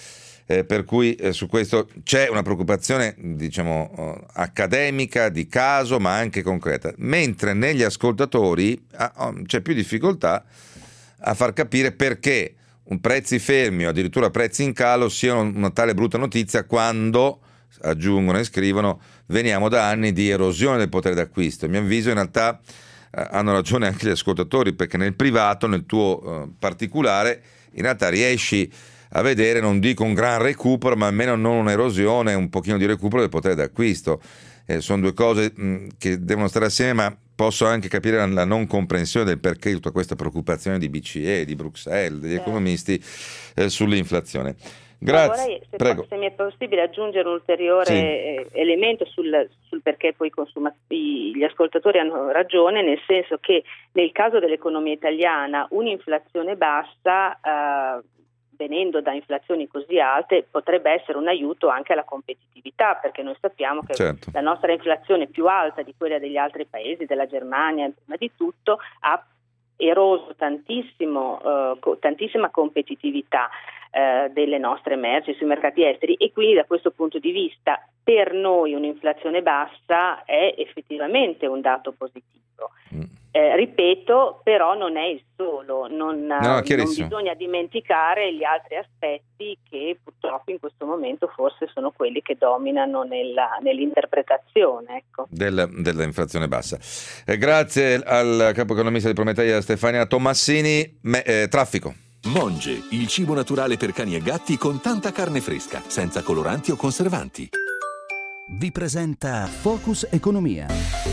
Eh, per cui eh, su questo c'è una preoccupazione, diciamo, eh, accademica, di caso, ma anche concreta, mentre negli ascoltatori ah, c'è più difficoltà a far capire perché un prezzi fermi o addirittura prezzi in calo siano una tale brutta notizia, quando, aggiungono e scrivono, veniamo da anni di erosione del potere d'acquisto. A mio avviso in realtà eh, hanno ragione anche gli ascoltatori, perché nel privato, nel tuo eh, particolare, in realtà riesci a vedere, non dico un gran recupero, ma almeno non un'erosione, un pochino di recupero del potere d'acquisto. Eh, sono due cose mh, che devono stare assieme, ma posso anche capire la, la non comprensione del perché di tutta questa preoccupazione di B C E, di Bruxelles, degli economisti eh, sull'inflazione. Grazie. Vorrei, se, Prego. se mi è possibile, aggiungere un ulteriore Sì. eh, elemento sul, sul perché poi i consuma- gli ascoltatori hanno ragione, nel senso che nel caso dell'economia italiana un'inflazione bassa, eh, venendo da inflazioni così alte, potrebbe essere un aiuto anche alla competitività, perché noi sappiamo che Certo. la nostra inflazione è più alta di quella degli altri paesi, della Germania prima di tutto, ha eroso tantissimo, eh, co- tantissima competitività eh, delle nostre merci sui mercati esteri, e quindi da questo punto di vista per noi un'inflazione bassa è effettivamente un dato positivo. Mm. Eh, ripeto, però non è il solo, non, No, non chiarissimo. bisogna dimenticare gli altri aspetti che purtroppo in questo momento forse sono quelli che dominano nella, nell'interpretazione. Ecco. Del, dell'inflazione bassa. Eh, grazie al capo economista di Prometeia, Stefania Tommasini. Me, eh, traffico. Monge, il cibo naturale per cani e gatti con tanta carne fresca, senza coloranti o conservanti. Vi presenta Focus Economia.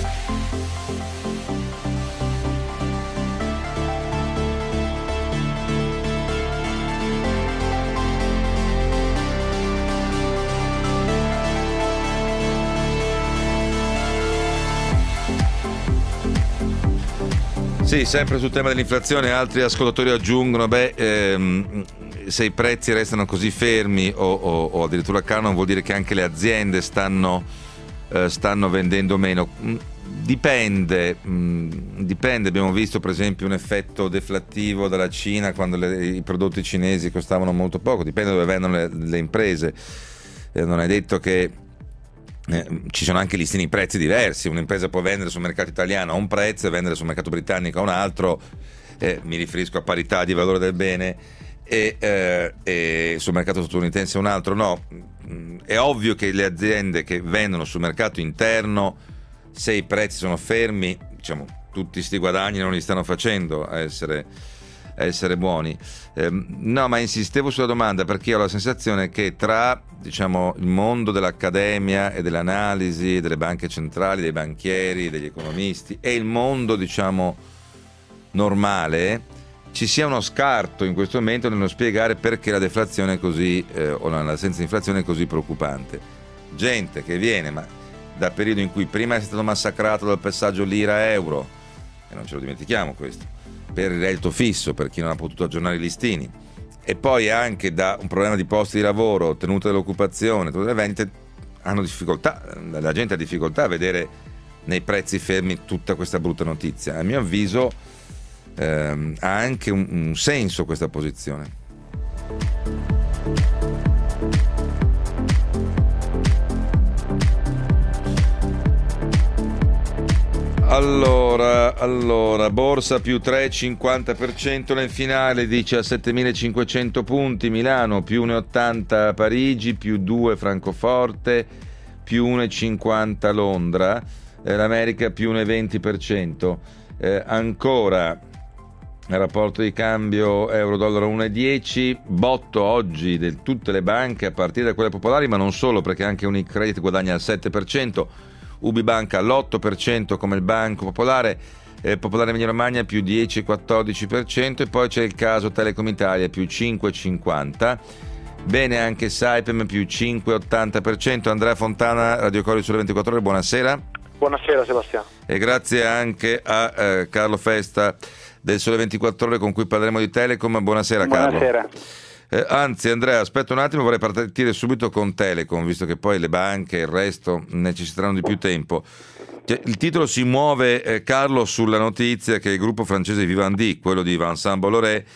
Sì, sempre sul tema dell'inflazione, altri ascoltatori aggiungono, beh, ehm, se i prezzi restano così fermi o, o, o addirittura calano, non vuol dire che anche le aziende stanno, eh, stanno vendendo meno. Dipende, mh, dipende, abbiamo visto per esempio un effetto deflattivo dalla Cina quando le, i prodotti cinesi costavano molto poco, dipende dove vendono le, le imprese, eh, non è detto che Eh, ci sono anche listini prezzi diversi. Un'impresa può vendere sul mercato italiano a un prezzo e vendere sul mercato britannico a un altro, eh, mi riferisco a parità di valore del bene, e, eh, e sul mercato statunitense un altro. No, è ovvio che le aziende che vendono sul mercato interno, se i prezzi sono fermi, diciamo, tutti sti guadagni non li stanno facendo a essere, a essere buoni. Eh, no, ma insistevo sulla domanda perché ho la sensazione che tra, diciamo, il mondo dell'accademia e dell'analisi, delle banche centrali, dei banchieri, degli economisti e il mondo, diciamo, normale, ci sia uno scarto in questo momento nello spiegare perché la deflazione è così, eh, o l'assenza di inflazione è così preoccupante. Gente che viene ma da periodi in cui prima è stato massacrato dal passaggio lira-euro, e non ce lo dimentichiamo questo, per il reddito fisso, per chi non ha potuto aggiornare i listini, e poi anche da un problema di posti di lavoro, tenuta dell'occupazione, tutte le vendite, hanno difficoltà, la gente ha difficoltà a vedere nei prezzi fermi tutta questa brutta notizia. A mio avviso ehm, ha anche un, un senso questa posizione. Allora, allora, borsa più tre virgola cinquanta per cento nel finale, diciassettemilacinquecento punti, Milano più uno virgola ottanta Parigi, più due Francoforte, più uno virgola cinquanta Londra, eh, l'America più uno virgola venti per cento. Eh, ancora, il rapporto di cambio euro-dollaro uno virgola dieci, botto oggi di tutte le banche a partire da quelle popolari, ma non solo, perché anche Unicredit guadagna al sette per cento, Ubibanca all'otto per cento come il Banco Popolare, eh, Popolare Emilia Romagna più dieci virgola quattordici per cento, e poi c'è il caso Telecom Italia più cinque virgola cinquanta. Bene anche Saipem più cinque virgola ottanta per cento. Andrea Fontana, Radio Corriere Sole ventiquattro Ore, buonasera. Buonasera Sebastiano. E grazie anche a eh, Carlo Festa del Sole ventiquattro Ore, con cui parleremo di Telecom. Buonasera Carlo. Buonasera. Eh, anzi Andrea, aspetta un attimo, vorrei partire subito con Telecom, visto che poi le banche e il resto necessiteranno di più tempo. Cioè, il titolo si muove, eh, Carlo, sulla notizia che il gruppo francese Vivendi, quello di Vincent Bolloré,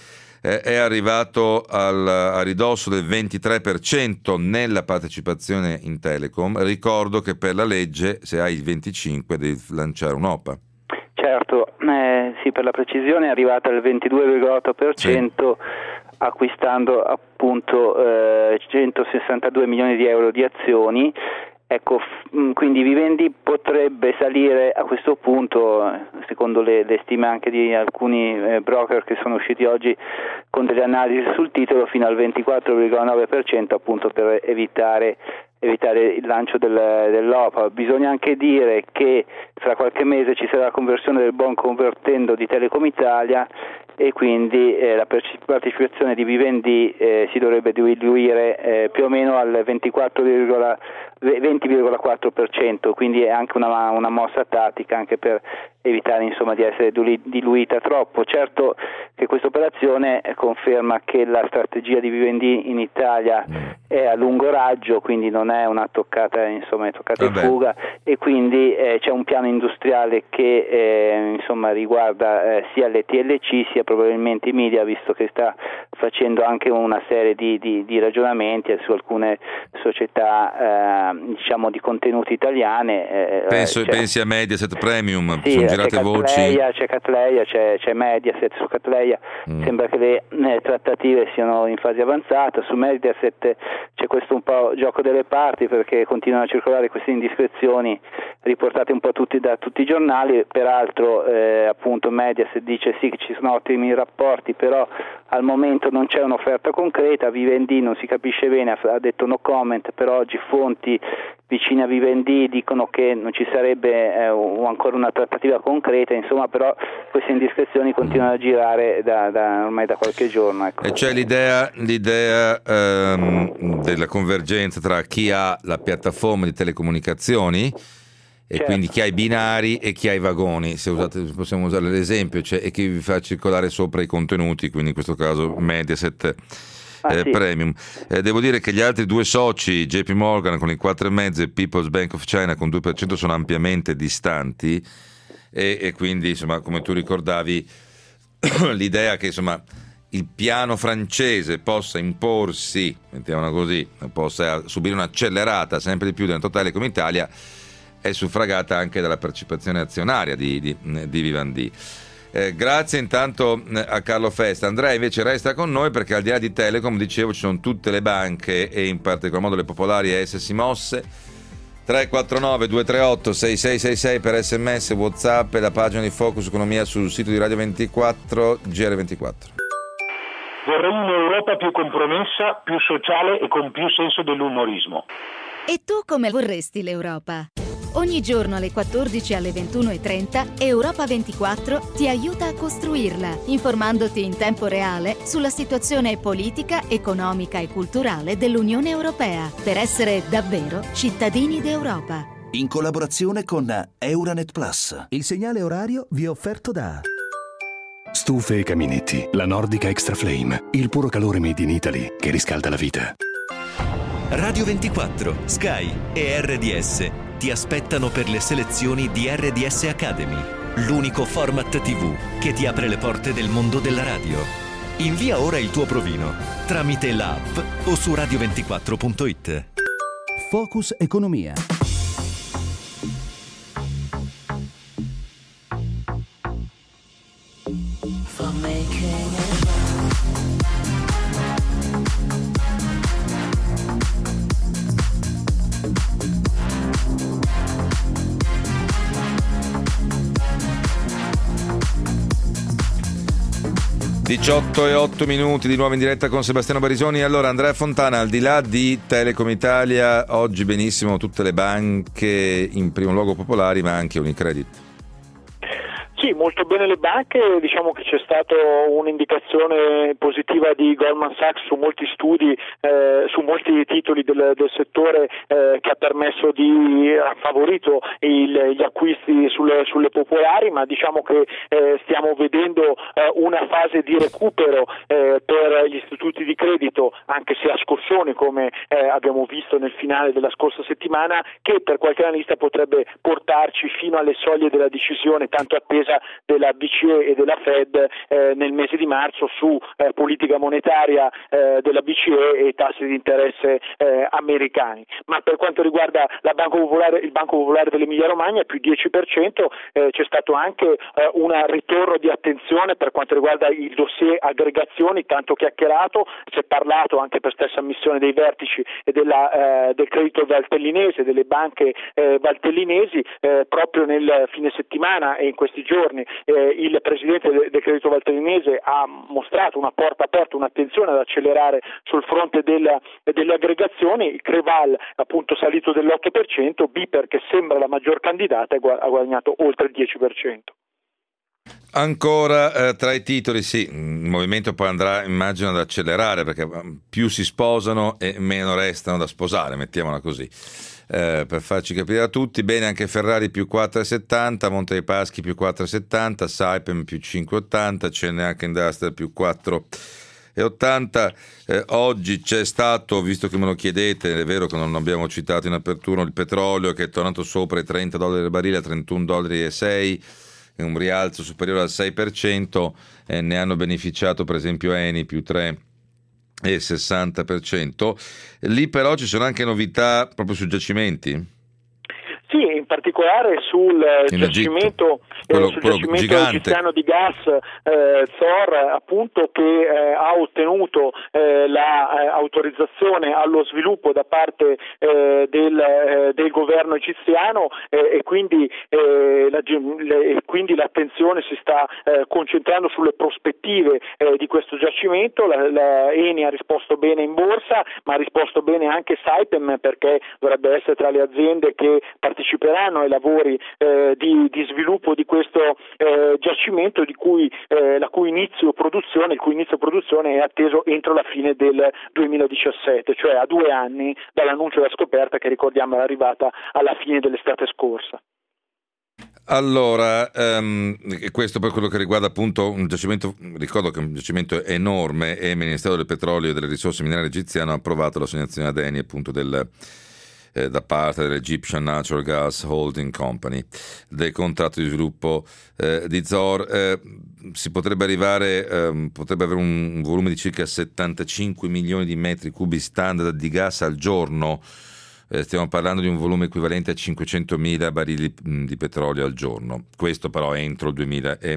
eh, è arrivato al, a ridosso del ventitré per cento nella partecipazione in Telecom. Ricordo che per la legge se hai il venticinque devi lanciare un'O P A. Certo, eh, sì, per la precisione è arrivata al ventidue virgola otto per cento, sì, acquistando appunto eh, centosessantadue milioni di euro di azioni. Ecco, f- quindi Vivendi potrebbe salire a questo punto, secondo le, le stime anche di alcuni eh, broker che sono usciti oggi con delle analisi sul titolo, fino al ventiquattro virgola nove per cento, appunto per evitare evitare il lancio del, dell'O P A. Bisogna anche dire che fra qualche mese ci sarà la conversione del bond convertendo di Telecom Italia e quindi eh, la partecipazione di Vivendi eh, si dovrebbe diluire eh, più o meno al ventiquattro venti virgola quattro per cento, quindi è anche una, una mossa tattica anche per evitare insomma di essere diluita troppo. Certo che questa operazione conferma che la strategia di Vivendi in Italia è a lungo raggio, quindi non è una toccata insomma è toccata in fuga, e quindi eh, c'è un piano industriale che eh, insomma riguarda eh, sia le T L C sia probabilmente i media, visto che sta facendo anche una serie di, di, di ragionamenti su alcune società eh, diciamo di contenuti italiane. Eh, Penso, c'è, pensi a Mediaset Premium, sì, sono girate c'è voci. Catleya, c'è Catleya, c'è, c'è Mediaset su Catleya, mm. sembra che le eh, trattative siano in fase avanzata. Su Mediaset c'è questo un po' gioco delle parti, perché continuano a circolare queste indiscrezioni riportate un po' tutti da tutti i giornali. Peraltro eh, appunto Mediaset dice sì che ci sono ottimi rapporti, però al momento non c'è un'offerta concreta. Vivendi non si capisce bene, ha detto no comment, però oggi fonti vicine a Vivendi dicono che non ci sarebbe eh, ancora una trattativa concreta, insomma, però queste indiscrezioni continuano a girare da, da ormai da qualche giorno. Ecco. E c'è l'idea, l'idea ehm, della convergenza tra chi ha la piattaforma di telecomunicazioni e certo. quindi chi ha i binari e chi ha i vagoni, se usate, possiamo usare l'esempio, cioè, e chi vi fa circolare sopra i contenuti, quindi in questo caso Mediaset ah, eh, sì. Premium. Eh, devo dire che gli altri due soci, J P Morgan con il quattro virgola cinque e People's Bank of China con due per cento, sono ampiamente distanti e, e quindi insomma, come tu ricordavi, l'idea che insomma il piano francese possa imporsi, mettiamola così, possa subire un'accelerata sempre di più dentro Telecom Italia, è suffragata anche dalla partecipazione azionaria di, di, di Vivendi. Eh, grazie intanto a Carlo Festa. Andrea invece resta con noi, perché al di là di Telecom, dicevo, ci sono tutte le banche e in particolar modo le popolari e esse si mosse. Tre quattro nove due tre otto sei sei sei sei per sms, WhatsApp e la pagina di Focus Economia sul sito di Radio ventiquattro, G R ventiquattro. Vorremmo un'Europa più compromessa, più sociale e con più senso dell'umorismo. E tu come vorresti l'Europa? Ogni giorno alle quattordici e alle ventuno e trenta Europa ventiquattro ti aiuta a costruirla, informandoti in tempo reale sulla situazione politica, economica e culturale dell'Unione Europea, per essere davvero cittadini d'Europa. In collaborazione con Euranet Plus. Il segnale orario vi è offerto da Stufe e caminetti, la Nordica Extra Flame, il puro calore made in Italy che riscalda la vita. Radio ventiquattro, Sky e R D S ti aspettano per le selezioni di R D S Academy, l'unico format tivù che ti apre le porte del mondo della radio. Invia ora il tuo provino tramite l'app o su radio ventiquattro punto it. Focus Economia. diciotto e otto minuti di nuovo in diretta con Sebastiano Barisoni. Allora, Andrea Fontana, al di là di Telecom Italia, oggi benissimo tutte le banche, in primo luogo popolari, ma anche Unicredit. Sì, molto bene le banche, diciamo che c'è stata un'indicazione positiva di Goldman Sachs su molti studi, eh, su molti titoli del, del settore, eh, che ha permesso di, ha favorito il, gli acquisti sulle, sulle popolari, ma diciamo che eh, stiamo vedendo eh, una fase di recupero eh, per gli istituti istituti di credito, anche se a scossoni come eh, abbiamo visto nel finale della scorsa settimana, che per qualche analista potrebbe portarci fino alle soglie della decisione tanto attesa della B C E e della Fed eh, nel mese di marzo su eh, politica monetaria eh, della B C E e tassi di interesse eh, americani. Ma per quanto riguarda la Banco Popolare, il Banco Popolare dell'Emilia Romagna più dieci per cento, eh, c'è stato anche eh, un ritorno di attenzione per quanto riguarda il dossier aggregazioni tanto chiacchierato. Si è parlato anche per stessa ammissione dei vertici e della, eh, del credito valtellinese, delle banche eh, valtellinesi. Eh, proprio nel fine settimana e in questi giorni eh, il presidente del, del credito valtellinese ha mostrato una porta aperta, un'attenzione ad accelerare sul fronte della, delle aggregazioni. Il Creval appunto salito dell'otto per cento, BPER che sembra la maggior candidata ha guadagnato oltre il dieci per cento. Ancora eh, tra i titoli, sì, il movimento poi andrà, immagino, ad accelerare perché più si sposano e meno restano da sposare, mettiamola così, eh, per farci capire a tutti. Bene, anche Ferrari più quattro virgola settanta, Monte dei Paschi più quattro virgola settanta, Saipem più cinque virgola ottanta, C N H Industrial più quattro virgola ottanta. Eh, oggi c'è stato, visto che me lo chiedete, è vero che non abbiamo citato in apertura, il petrolio che è tornato sopra i trenta dollari al barile a trentuno dollari e sei, è un rialzo superiore al sei per cento, eh, ne hanno beneficiato per esempio Eni più tre virgola sessanta per cento. Lì però ci sono anche novità proprio sui giacimenti. Sì, in particolare sul in giacimento, quello, eh, sul quello giacimento egiziano di gas eh, Zohr, appunto, che eh, ha ottenuto eh, l'autorizzazione la, eh, allo sviluppo da parte eh, del, eh, del governo egiziano eh, e quindi, eh, la, le, quindi l'attenzione si sta eh, concentrando sulle prospettive eh, di questo giacimento. La, la Eni ha risposto bene in borsa, ma ha risposto bene anche Saipem, perché dovrebbe essere tra le aziende che parteciperanno ai lavori eh, di, di sviluppo di questo eh, giacimento, di cui eh, la cui inizio produzione, il cui inizio produzione è atteso entro la fine del duemiladiciassette, cioè a due anni dall'annuncio della scoperta, che ricordiamo è arrivata alla fine dell'estate scorsa. Allora, um, questo per quello che riguarda appunto un giacimento, ricordo che è un giacimento enorme e il Ministero del Petrolio e delle Risorse Minerarie egiziano ha approvato l'assegnazione ad Eni appunto del Eh, da parte dell'Egyptian Natural Gas Holding Company del contratto di sviluppo eh, di Zohr. Eh, si potrebbe arrivare, eh, potrebbe avere un, un volume di circa settantacinque milioni di metri cubi standard di gas al giorno. Eh, stiamo parlando di un volume equivalente a cinquecentomila barili mh, di petrolio al giorno. Questo però entro il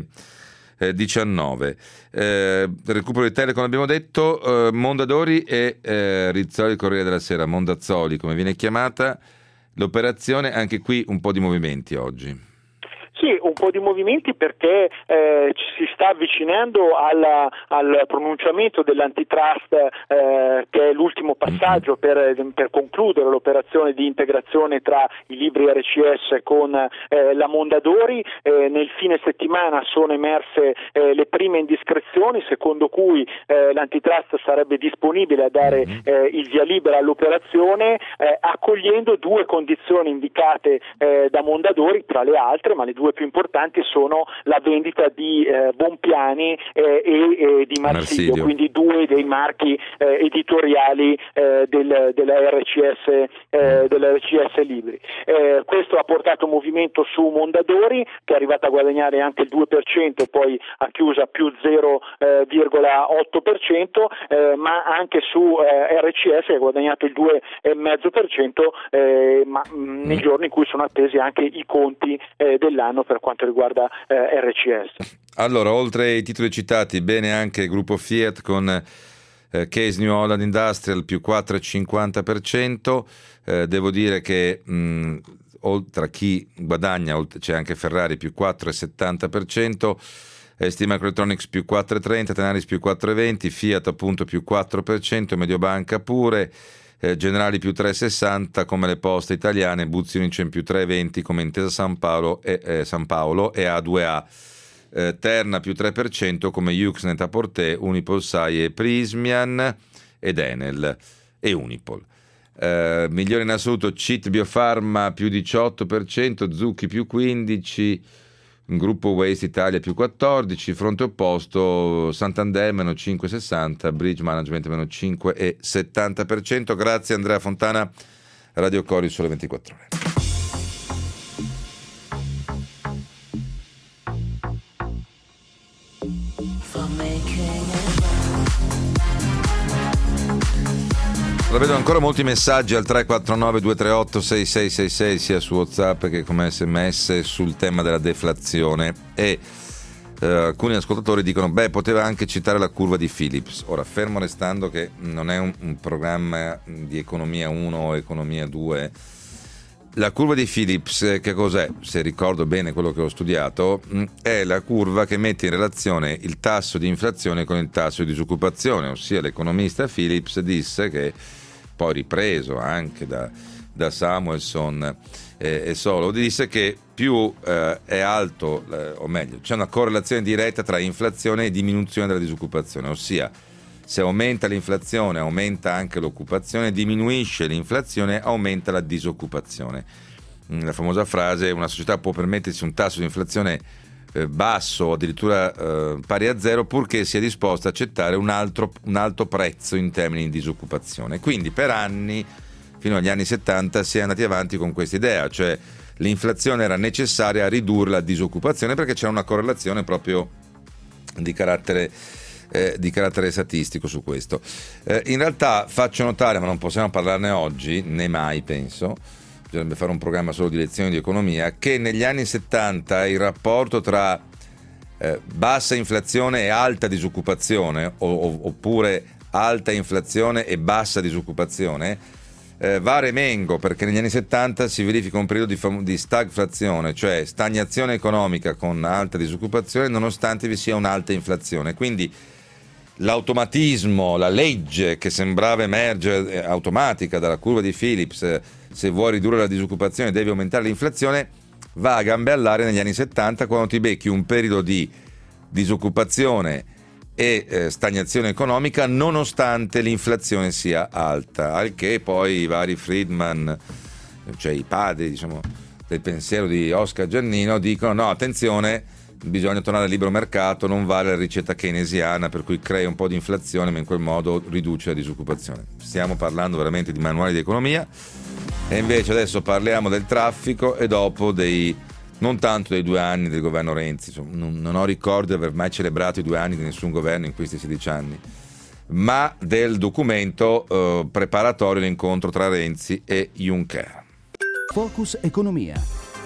duemiladiciannove. Eh, recupero di Telecom abbiamo detto, eh, Mondadori e eh, Rizzoli Corriere della Sera, Mondazzoli come viene chiamata l'operazione, anche qui un po' di movimenti oggi. Sì, un po' di movimenti perché eh, ci si sta avvicinando alla, al pronunciamento dell'antitrust, eh, che è l'ultimo passaggio per, per concludere l'operazione di integrazione tra i libri R C S con eh, la Mondadori. Eh, nel fine settimana sono emerse eh, le prime indiscrezioni secondo cui eh, l'antitrust sarebbe disponibile a dare eh, il via libera all'operazione, eh, accogliendo due condizioni indicate eh, da Mondadori, tra le altre, ma le due più importanti sono la vendita di eh, Bompiani eh, e, e di Marsiglio, Marsiglio, quindi due dei marchi eh, editoriali eh, del, della R C S eh, della R C S Libri. Eh, questo ha portato movimento su Mondadori, che è arrivata a guadagnare anche il due per cento, poi ha chiuso a più zero virgola otto per cento, eh, ma anche su eh, R C S ha guadagnato il due virgola cinque per cento, eh, ma mh, nei giorni in cui sono attesi anche i conti eh, dell'anno per quanto riguarda eh, R C S. Allora, oltre ai titoli citati, bene anche il gruppo Fiat con eh, Case New Holland Industrial più quattro virgola cinquanta per cento. Eh, devo dire che mh, oltre a chi guadagna c'è anche Ferrari più quattro virgola settanta per cento, S T Microelectronics più quattro virgola trenta, Tenaris più quattro virgola venti, Fiat appunto più quattro per cento, Mediobanca pure, eh, Generali più tre virgola sessanta come le poste italiane, Buzzi Unicem più tre virgola venti come Intesa San Paolo e, eh, San Paolo e A due A. Eh, Terna più tre per cento come Uxnet, Aporté, Unipol Sai e Prismian ed Enel e Unipol. Eh, migliore in assoluto C I T Biofarma più diciotto per cento, Zucchi più quindici Gruppo Waste Italia più quattordici, fronte opposto Santander meno cinque virgola sessanta, Bridge Management meno cinque virgola settanta per cento. Grazie Andrea Fontana, Radio Cori, Sole ventiquattro Ore. Allora, vedo ancora molti messaggi al tre quattro nove due tre otto sei sei sei sei sia su WhatsApp che come sms sul tema della deflazione e eh, alcuni ascoltatori dicono beh, poteva anche citare la curva di Phillips. Ora, fermo restando che non è un, un programma di economia uno o economia due, la curva di Phillips, che cos'è? Se ricordo bene quello che ho studiato, è la curva che mette in relazione il tasso di inflazione con il tasso di disoccupazione, ossia l'economista Phillips disse che, poi ripreso anche da, da Samuelson eh, e Solo, disse che più eh, è alto, eh, o meglio, c'è una correlazione diretta tra inflazione e diminuzione della disoccupazione, ossia se aumenta l'inflazione aumenta anche l'occupazione, diminuisce l'inflazione aumenta la disoccupazione. La famosa frase: una società può permettersi un tasso di inflazione eh, basso o addirittura eh, pari a zero purché sia disposta a accettare un, altro, un alto prezzo in termini di disoccupazione. Quindi per anni, fino agli anni settanta, si è andati avanti con questa idea, cioè l'inflazione era necessaria a ridurre la disoccupazione perché c'era una correlazione proprio di carattere Eh, di carattere statistico su questo. Eh, in realtà faccio notare, ma non possiamo parlarne oggi, né mai penso, bisognerebbe fare un programma solo di lezioni di economia, che negli anni settanta il rapporto tra eh, bassa inflazione e alta disoccupazione, o, o, oppure alta inflazione e bassa disoccupazione, eh, va a remengo, perché negli anni settanta si verifica un periodo di, fam- di stagflazione, cioè stagnazione economica con alta disoccupazione nonostante vi sia un'alta inflazione. Quindi l'automatismo, la legge che sembrava emergere automatica dalla curva di Phillips, se vuoi ridurre la disoccupazione devi aumentare l'inflazione, va a gambe all'aria negli anni settanta, quando ti becchi un periodo di disoccupazione e eh, stagnazione economica nonostante l'inflazione sia alta, al che poi i vari Friedman, cioè i padri, diciamo, del pensiero di Oscar Giannino, dicono no, attenzione, bisogna tornare al libero mercato, non vale la ricetta keynesiana per cui crea un po' di inflazione ma in quel modo riduce la disoccupazione. Stiamo parlando veramente di manuali di economia, e invece adesso parliamo del traffico e dopo dei, non tanto dei due anni del governo Renzi, insomma, non, non ho ricordo di aver mai celebrato i due anni di nessun governo in questi sedici anni, ma del documento eh, preparatorio all'incontro tra Renzi e Juncker. Focus Economia.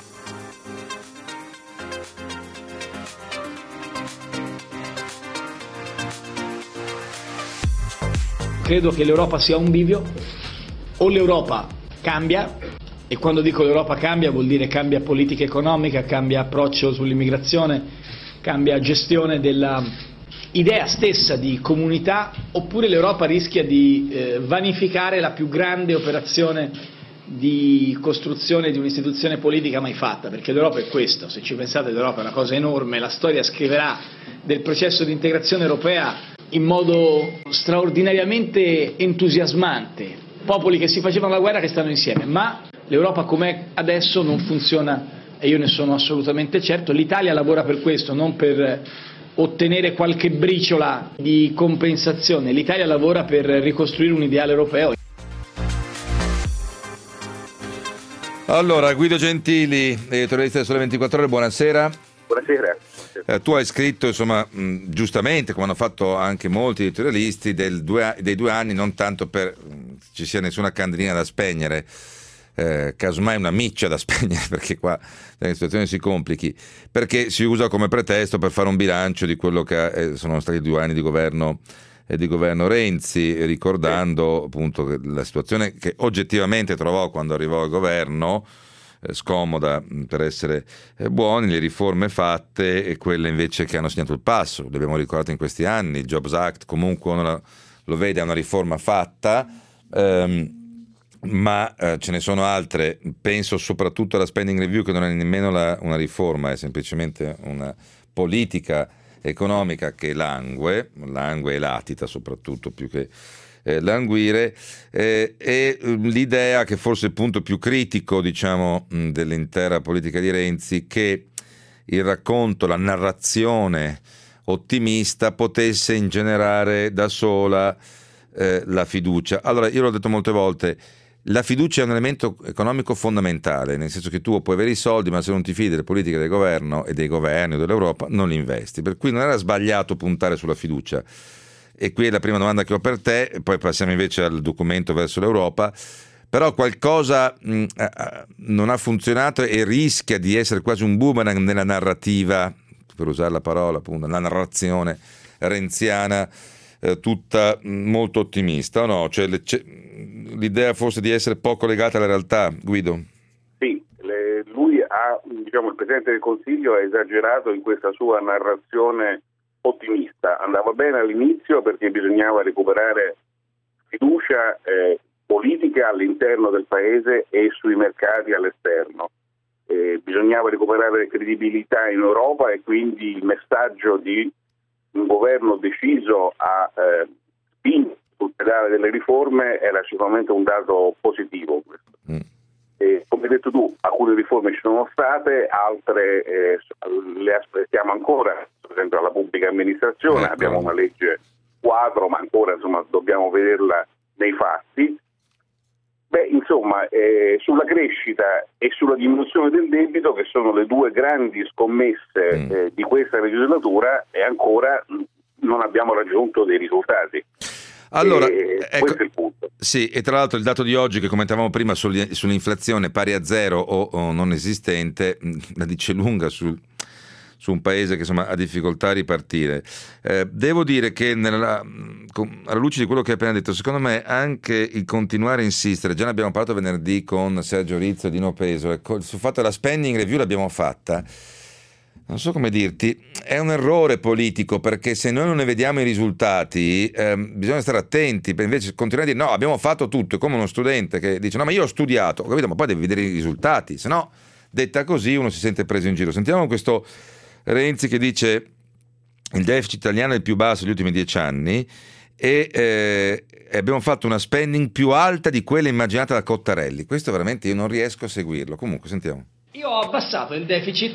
Credo che l'Europa sia un bivio, o l'Europa cambia, e quando dico l'Europa cambia vuol dire cambia politica economica, cambia approccio sull'immigrazione, cambia gestione della idea stessa di comunità, oppure l'Europa rischia di eh, vanificare la più grande operazione di costruzione di un'istituzione politica mai fatta, perché l'Europa è questo, se ci pensate l'Europa è una cosa enorme, la storia scriverà del processo di integrazione europea in modo straordinariamente entusiasmante, popoli che si facevano la guerra che stanno insieme, ma l'Europa com'è adesso non funziona e io ne sono assolutamente certo. L'Italia lavora per questo, non per ottenere qualche briciola di compensazione, l'Italia lavora per ricostruire un ideale europeo. Allora, Guido Gentili, editorialista del Sole ventiquattro Ore, buonasera. Buonasera. Eh, tu hai scritto, insomma, mh, giustamente, come hanno fatto anche molti editorialisti, del due, dei due anni, non tanto per mh, ci sia nessuna candelina da spegnere, eh, casomai una miccia da spegnere, perché qua la situazione si complichi, perché si usa come pretesto per fare un bilancio di quello che eh, sono stati due anni di governo e di governo Renzi, ricordando appunto che la situazione che oggettivamente trovò quando arrivò al governo eh, scomoda per essere eh, buoni, le riforme fatte e quelle invece che hanno segnato il passo. L'abbiamo ricordato in questi anni, il Jobs Act comunque uno la, lo vede, è una riforma fatta, ehm, ma eh, ce ne sono altre, penso soprattutto alla spending review, che non è nemmeno la, una riforma, è semplicemente una politica economica che langue, langue e latita soprattutto più che eh, languire, eh, e l'idea che forse il punto più critico, diciamo, dell'intera politica di Renzi, che il racconto, la narrazione ottimista potesse ingenerare da sola eh, la fiducia. Allora, io l'ho detto molte volte, la fiducia è un elemento economico fondamentale, nel senso che tu puoi avere i soldi, ma se non ti fidi delle politiche del governo e dei governi o dell'Europa non li investi, per cui non era sbagliato puntare sulla fiducia. E qui è la prima domanda che ho per te, e poi passiamo invece al documento verso l'Europa. Però qualcosa mh, non ha funzionato e rischia di essere quasi un boomerang nella narrativa, per usare la parola appunto, la narrazione renziana, eh, tutta molto ottimista, o no? Cioè, le, l'idea forse di essere poco legata alla realtà, Guido? Sì, le, lui ha, diciamo, il Presidente del Consiglio ha esagerato in questa sua narrazione ottimista. Andava bene all'inizio perché bisognava recuperare fiducia eh, politica all'interno del paese e sui mercati all'esterno. Eh, bisognava recuperare credibilità in Europa e quindi il messaggio di un governo deciso a eh, spingere sul pedale delle riforme era sicuramente un dato positivo. Questo. Mm. E, come hai detto tu, alcune riforme ci sono state, altre eh, le aspettiamo ancora, per esempio alla pubblica amministrazione, ecco. Abbiamo una legge quadro, ma ancora insomma dobbiamo vederla nei fatti. Beh, insomma, eh, sulla crescita e sulla diminuzione del debito, che sono le due grandi scommesse mm. eh, di questa legislatura, e ancora non abbiamo raggiunto dei risultati. Allora, e ecco, questo è il punto. Sì, e tra l'altro il dato di oggi che commentavamo prima sull'inflazione pari a zero o, o non esistente la dice lunga sul, su un paese che insomma ha difficoltà a ripartire. Eh, devo dire che nella, alla luce di quello che hai appena detto, secondo me anche il continuare a insistere, già ne abbiamo parlato venerdì con Sergio Rizzo e Dino Peso, ecco, sul fatto della spending review l'abbiamo fatta. Non so come dirti, è un errore politico, perché se noi non ne vediamo i risultati ehm, bisogna stare attenti, per invece continuare a dire no, abbiamo fatto tutto, è come uno studente che dice no, ma io ho studiato, ho capito, ma poi devi vedere i risultati, se no detta così uno si sente preso in giro. Sentiamo questo Renzi che dice il deficit italiano è il più basso degli ultimi dieci anni e eh, abbiamo fatto una spending più alta di quella immaginata da Cottarelli. Questo veramente io non riesco a seguirlo. Comunque sentiamo. Io ho abbassato il deficit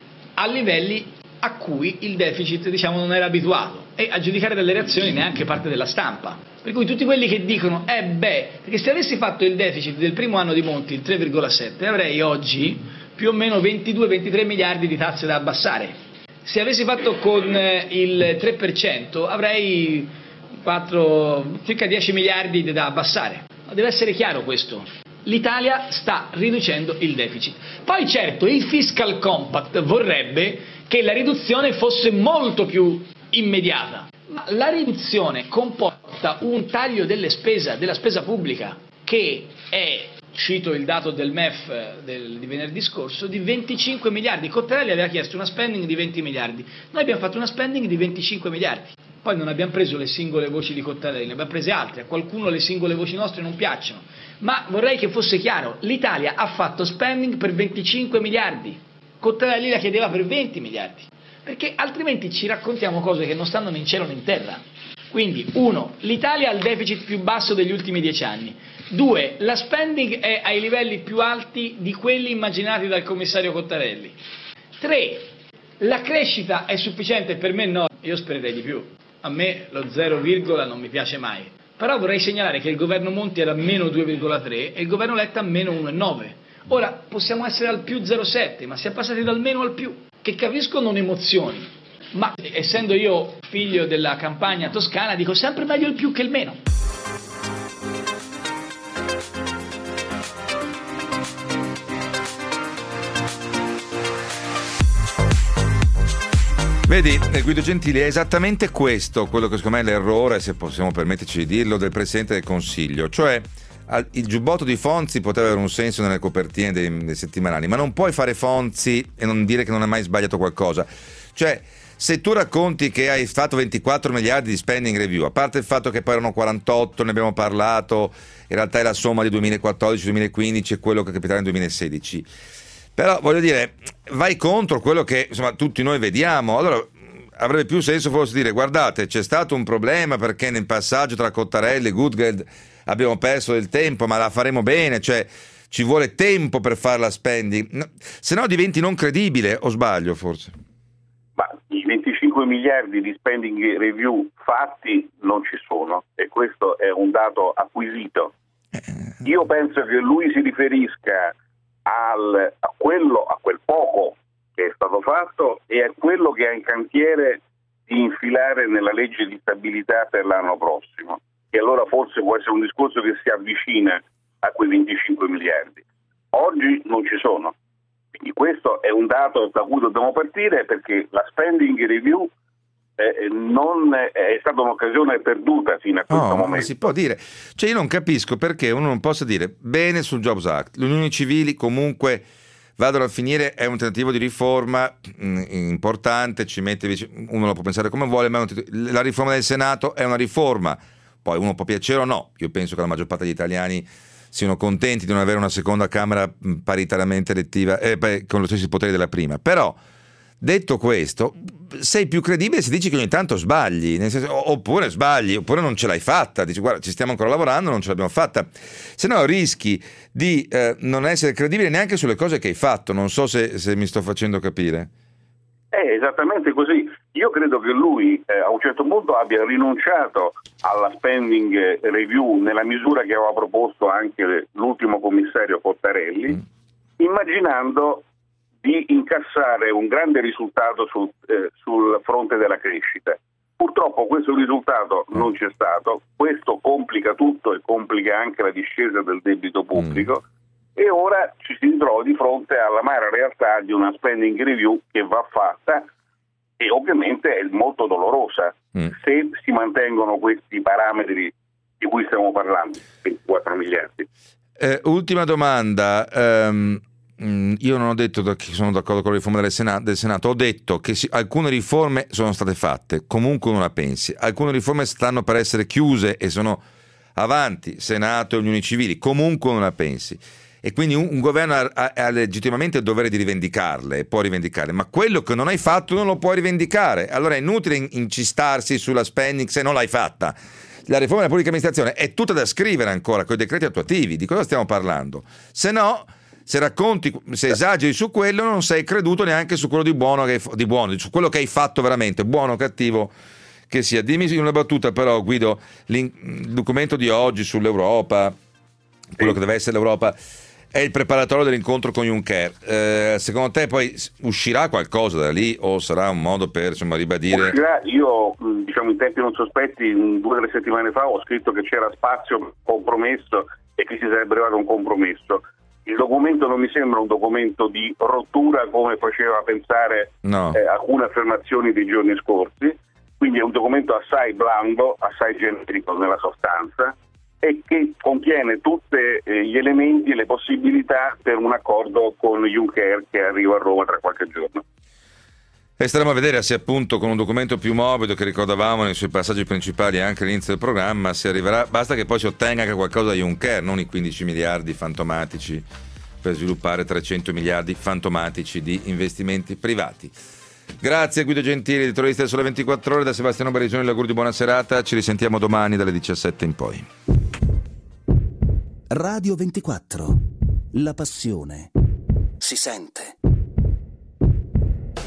a livelli a cui il deficit, diciamo, non era abituato, e a giudicare dalle reazioni neanche parte della stampa. Per cui tutti quelli che dicono eh beh, perché se avessi fatto il deficit del primo anno di Monti, il tre virgola sette, avrei oggi più o meno ventidue ventitré miliardi di tasse da abbassare. Se avessi fatto con il tre per cento avrei quattro, circa dieci miliardi da abbassare. Ma deve essere chiaro questo. L'Italia sta riducendo il deficit. Poi certo, il fiscal compact vorrebbe che la riduzione fosse molto più immediata, ma la riduzione comporta un taglio delle spese, della spesa pubblica, che è, cito il dato del M E F del, di venerdì scorso, di venticinque miliardi. Cottarelli aveva chiesto una spending di venti miliardi, noi abbiamo fatto una spending di venticinque miliardi. Poi non abbiamo preso le singole voci di Cottarelli, ne abbiamo prese altre, a qualcuno le singole voci nostre non piacciono, ma vorrei che fosse chiaro, l'Italia ha fatto spending per venticinque miliardi, Cottarelli la chiedeva per venti miliardi, perché altrimenti ci raccontiamo cose che non stanno né in cielo né in terra. Quindi, uno, l'Italia ha il deficit più basso degli ultimi dieci anni, due, la spending è ai livelli più alti di quelli immaginati dal commissario Cottarelli, tre, la crescita è sufficiente? Per me no, io spererei di più. A me lo zero, non mi piace mai, però vorrei segnalare che il governo Monti era a meno due virgola tre e il governo Letta a meno uno virgola nove. Ora possiamo essere al più zero virgola sette, ma si è passati dal meno al più, che capisco non emozioni, ma essendo io figlio della campagna toscana dico sempre meglio il più che il meno. Vedi, Guido Gentili, è esattamente questo quello che secondo me è l'errore, se possiamo permetterci di dirlo, del Presidente del Consiglio. Cioè, il giubbotto di Fonzi poteva avere un senso nelle copertine dei, dei settimanali, ma non puoi fare Fonzi e non dire che non hai mai sbagliato qualcosa. Cioè, se tu racconti che hai fatto ventiquattro miliardi di spending review, a parte il fatto che poi erano quarantotto, ne abbiamo parlato, in realtà è la somma di duemilaquattordici duemilaquindici e quello che capiterà nel duemilasedici. Però voglio dire, vai contro quello che insomma tutti noi vediamo. Allora avrebbe più senso forse dire guardate, c'è stato un problema perché nel passaggio tra Cottarelli e Goodgeld abbiamo perso del tempo, ma la faremo bene. Cioè ci vuole tempo per fare la spending, no, se no diventi non credibile, o sbaglio forse? Ma i venticinque miliardi di spending review fatti non ci sono, e questo è un dato acquisito. Io penso che lui si riferisca al, a quello, a quel poco che è stato fatto e a quello che ha in cantiere di infilare nella legge di stabilità per l'anno prossimo, e allora forse può essere un discorso che si avvicina a quei venticinque miliardi. Oggi non ci sono, quindi questo è un dato da cui dobbiamo partire, perché la spending review eh, non è, è stata un'occasione perduta fino a questo no, momento. Ma si può dire, cioè io non capisco perché uno non possa dire bene sul Jobs Act, le unioni civili comunque vadano a finire, è un tentativo di riforma mh, importante, ci mette vicino, uno lo può pensare come vuole, ma la riforma del Senato è una riforma, poi uno può piacere o no, io penso che la maggior parte degli italiani siano contenti di non avere una seconda Camera paritariamente elettiva eh, beh, con lo stesso poteri della prima, però detto questo sei più credibile se dici che ogni tanto sbagli, nel senso, oppure sbagli, oppure non ce l'hai fatta, dici guarda ci stiamo ancora lavorando, non ce l'abbiamo fatta, se no rischi di eh, non essere credibile neanche sulle cose che hai fatto. Non so se, se mi sto facendo capire. È esattamente così. Io credo che lui eh, a un certo punto abbia rinunciato alla spending review nella misura che aveva proposto anche l'ultimo commissario Cottarelli, mm. immaginando di incassare un grande risultato sul, eh, sul fronte della crescita. Purtroppo questo risultato non c'è stato, questo complica tutto e complica anche la discesa del debito pubblico, mm. e ora ci si ritrova di fronte all'amara realtà di una spending review che va fatta e ovviamente è molto dolorosa mm. se si mantengono questi parametri di cui stiamo parlando, ventiquattro miliardi. Eh, ultima domanda. Um... Io non ho detto che sono d'accordo con la riforma del Senato, del Senato. Ho detto che si, alcune riforme sono state fatte, comunque non la pensi, alcune riforme stanno per essere chiuse e sono avanti, Senato e unioni civili, comunque non la pensi, e quindi un, un governo ha, ha, ha legittimamente il dovere di rivendicarle, può rivendicarle, ma quello che non hai fatto non lo puoi rivendicare, allora è inutile incistarsi sulla spending se non l'hai fatta. La riforma della pubblica amministrazione è tutta da scrivere ancora con i decreti attuativi, di cosa stiamo parlando? Se no, se racconti, se esageri su quello, non sei creduto neanche su quello di buono, che, di buono, su quello che hai fatto veramente, buono o cattivo che sia. Dimmi una battuta però, Guido, il documento di oggi sull'Europa, quello che deve essere l'Europa, è il preparatorio dell'incontro con Juncker. Eh, secondo te poi uscirà qualcosa da lì o sarà un modo per insomma ribadire? Uscirà. Io diciamo in tempi non sospetti, due o tre settimane fa ho scritto che c'era spazio per un compromesso e che si sarebbe arrivato a un compromesso. Il documento non mi sembra un documento di rottura come faceva pensare no. eh, alcune affermazioni dei giorni scorsi, quindi è un documento assai blando, assai generico nella sostanza e che contiene tutti eh, gli elementi e le possibilità per un accordo con Juncker che arriva a Roma tra qualche giorno. E staremo a vedere se appunto con un documento più morbido che ricordavamo nei suoi passaggi principali anche all'inizio del programma si arriverà, basta che poi si ottenga anche qualcosa da Juncker, non i quindici miliardi fantomatici per sviluppare trecento miliardi fantomatici di investimenti privati. Grazie Guido Gentili, editorialista del Sole ventiquattro Ore, da Sebastiano Bariggioni l'augurio di buona serata, ci risentiamo domani dalle diciassette in poi. Radio ventiquattro, la passione si sente.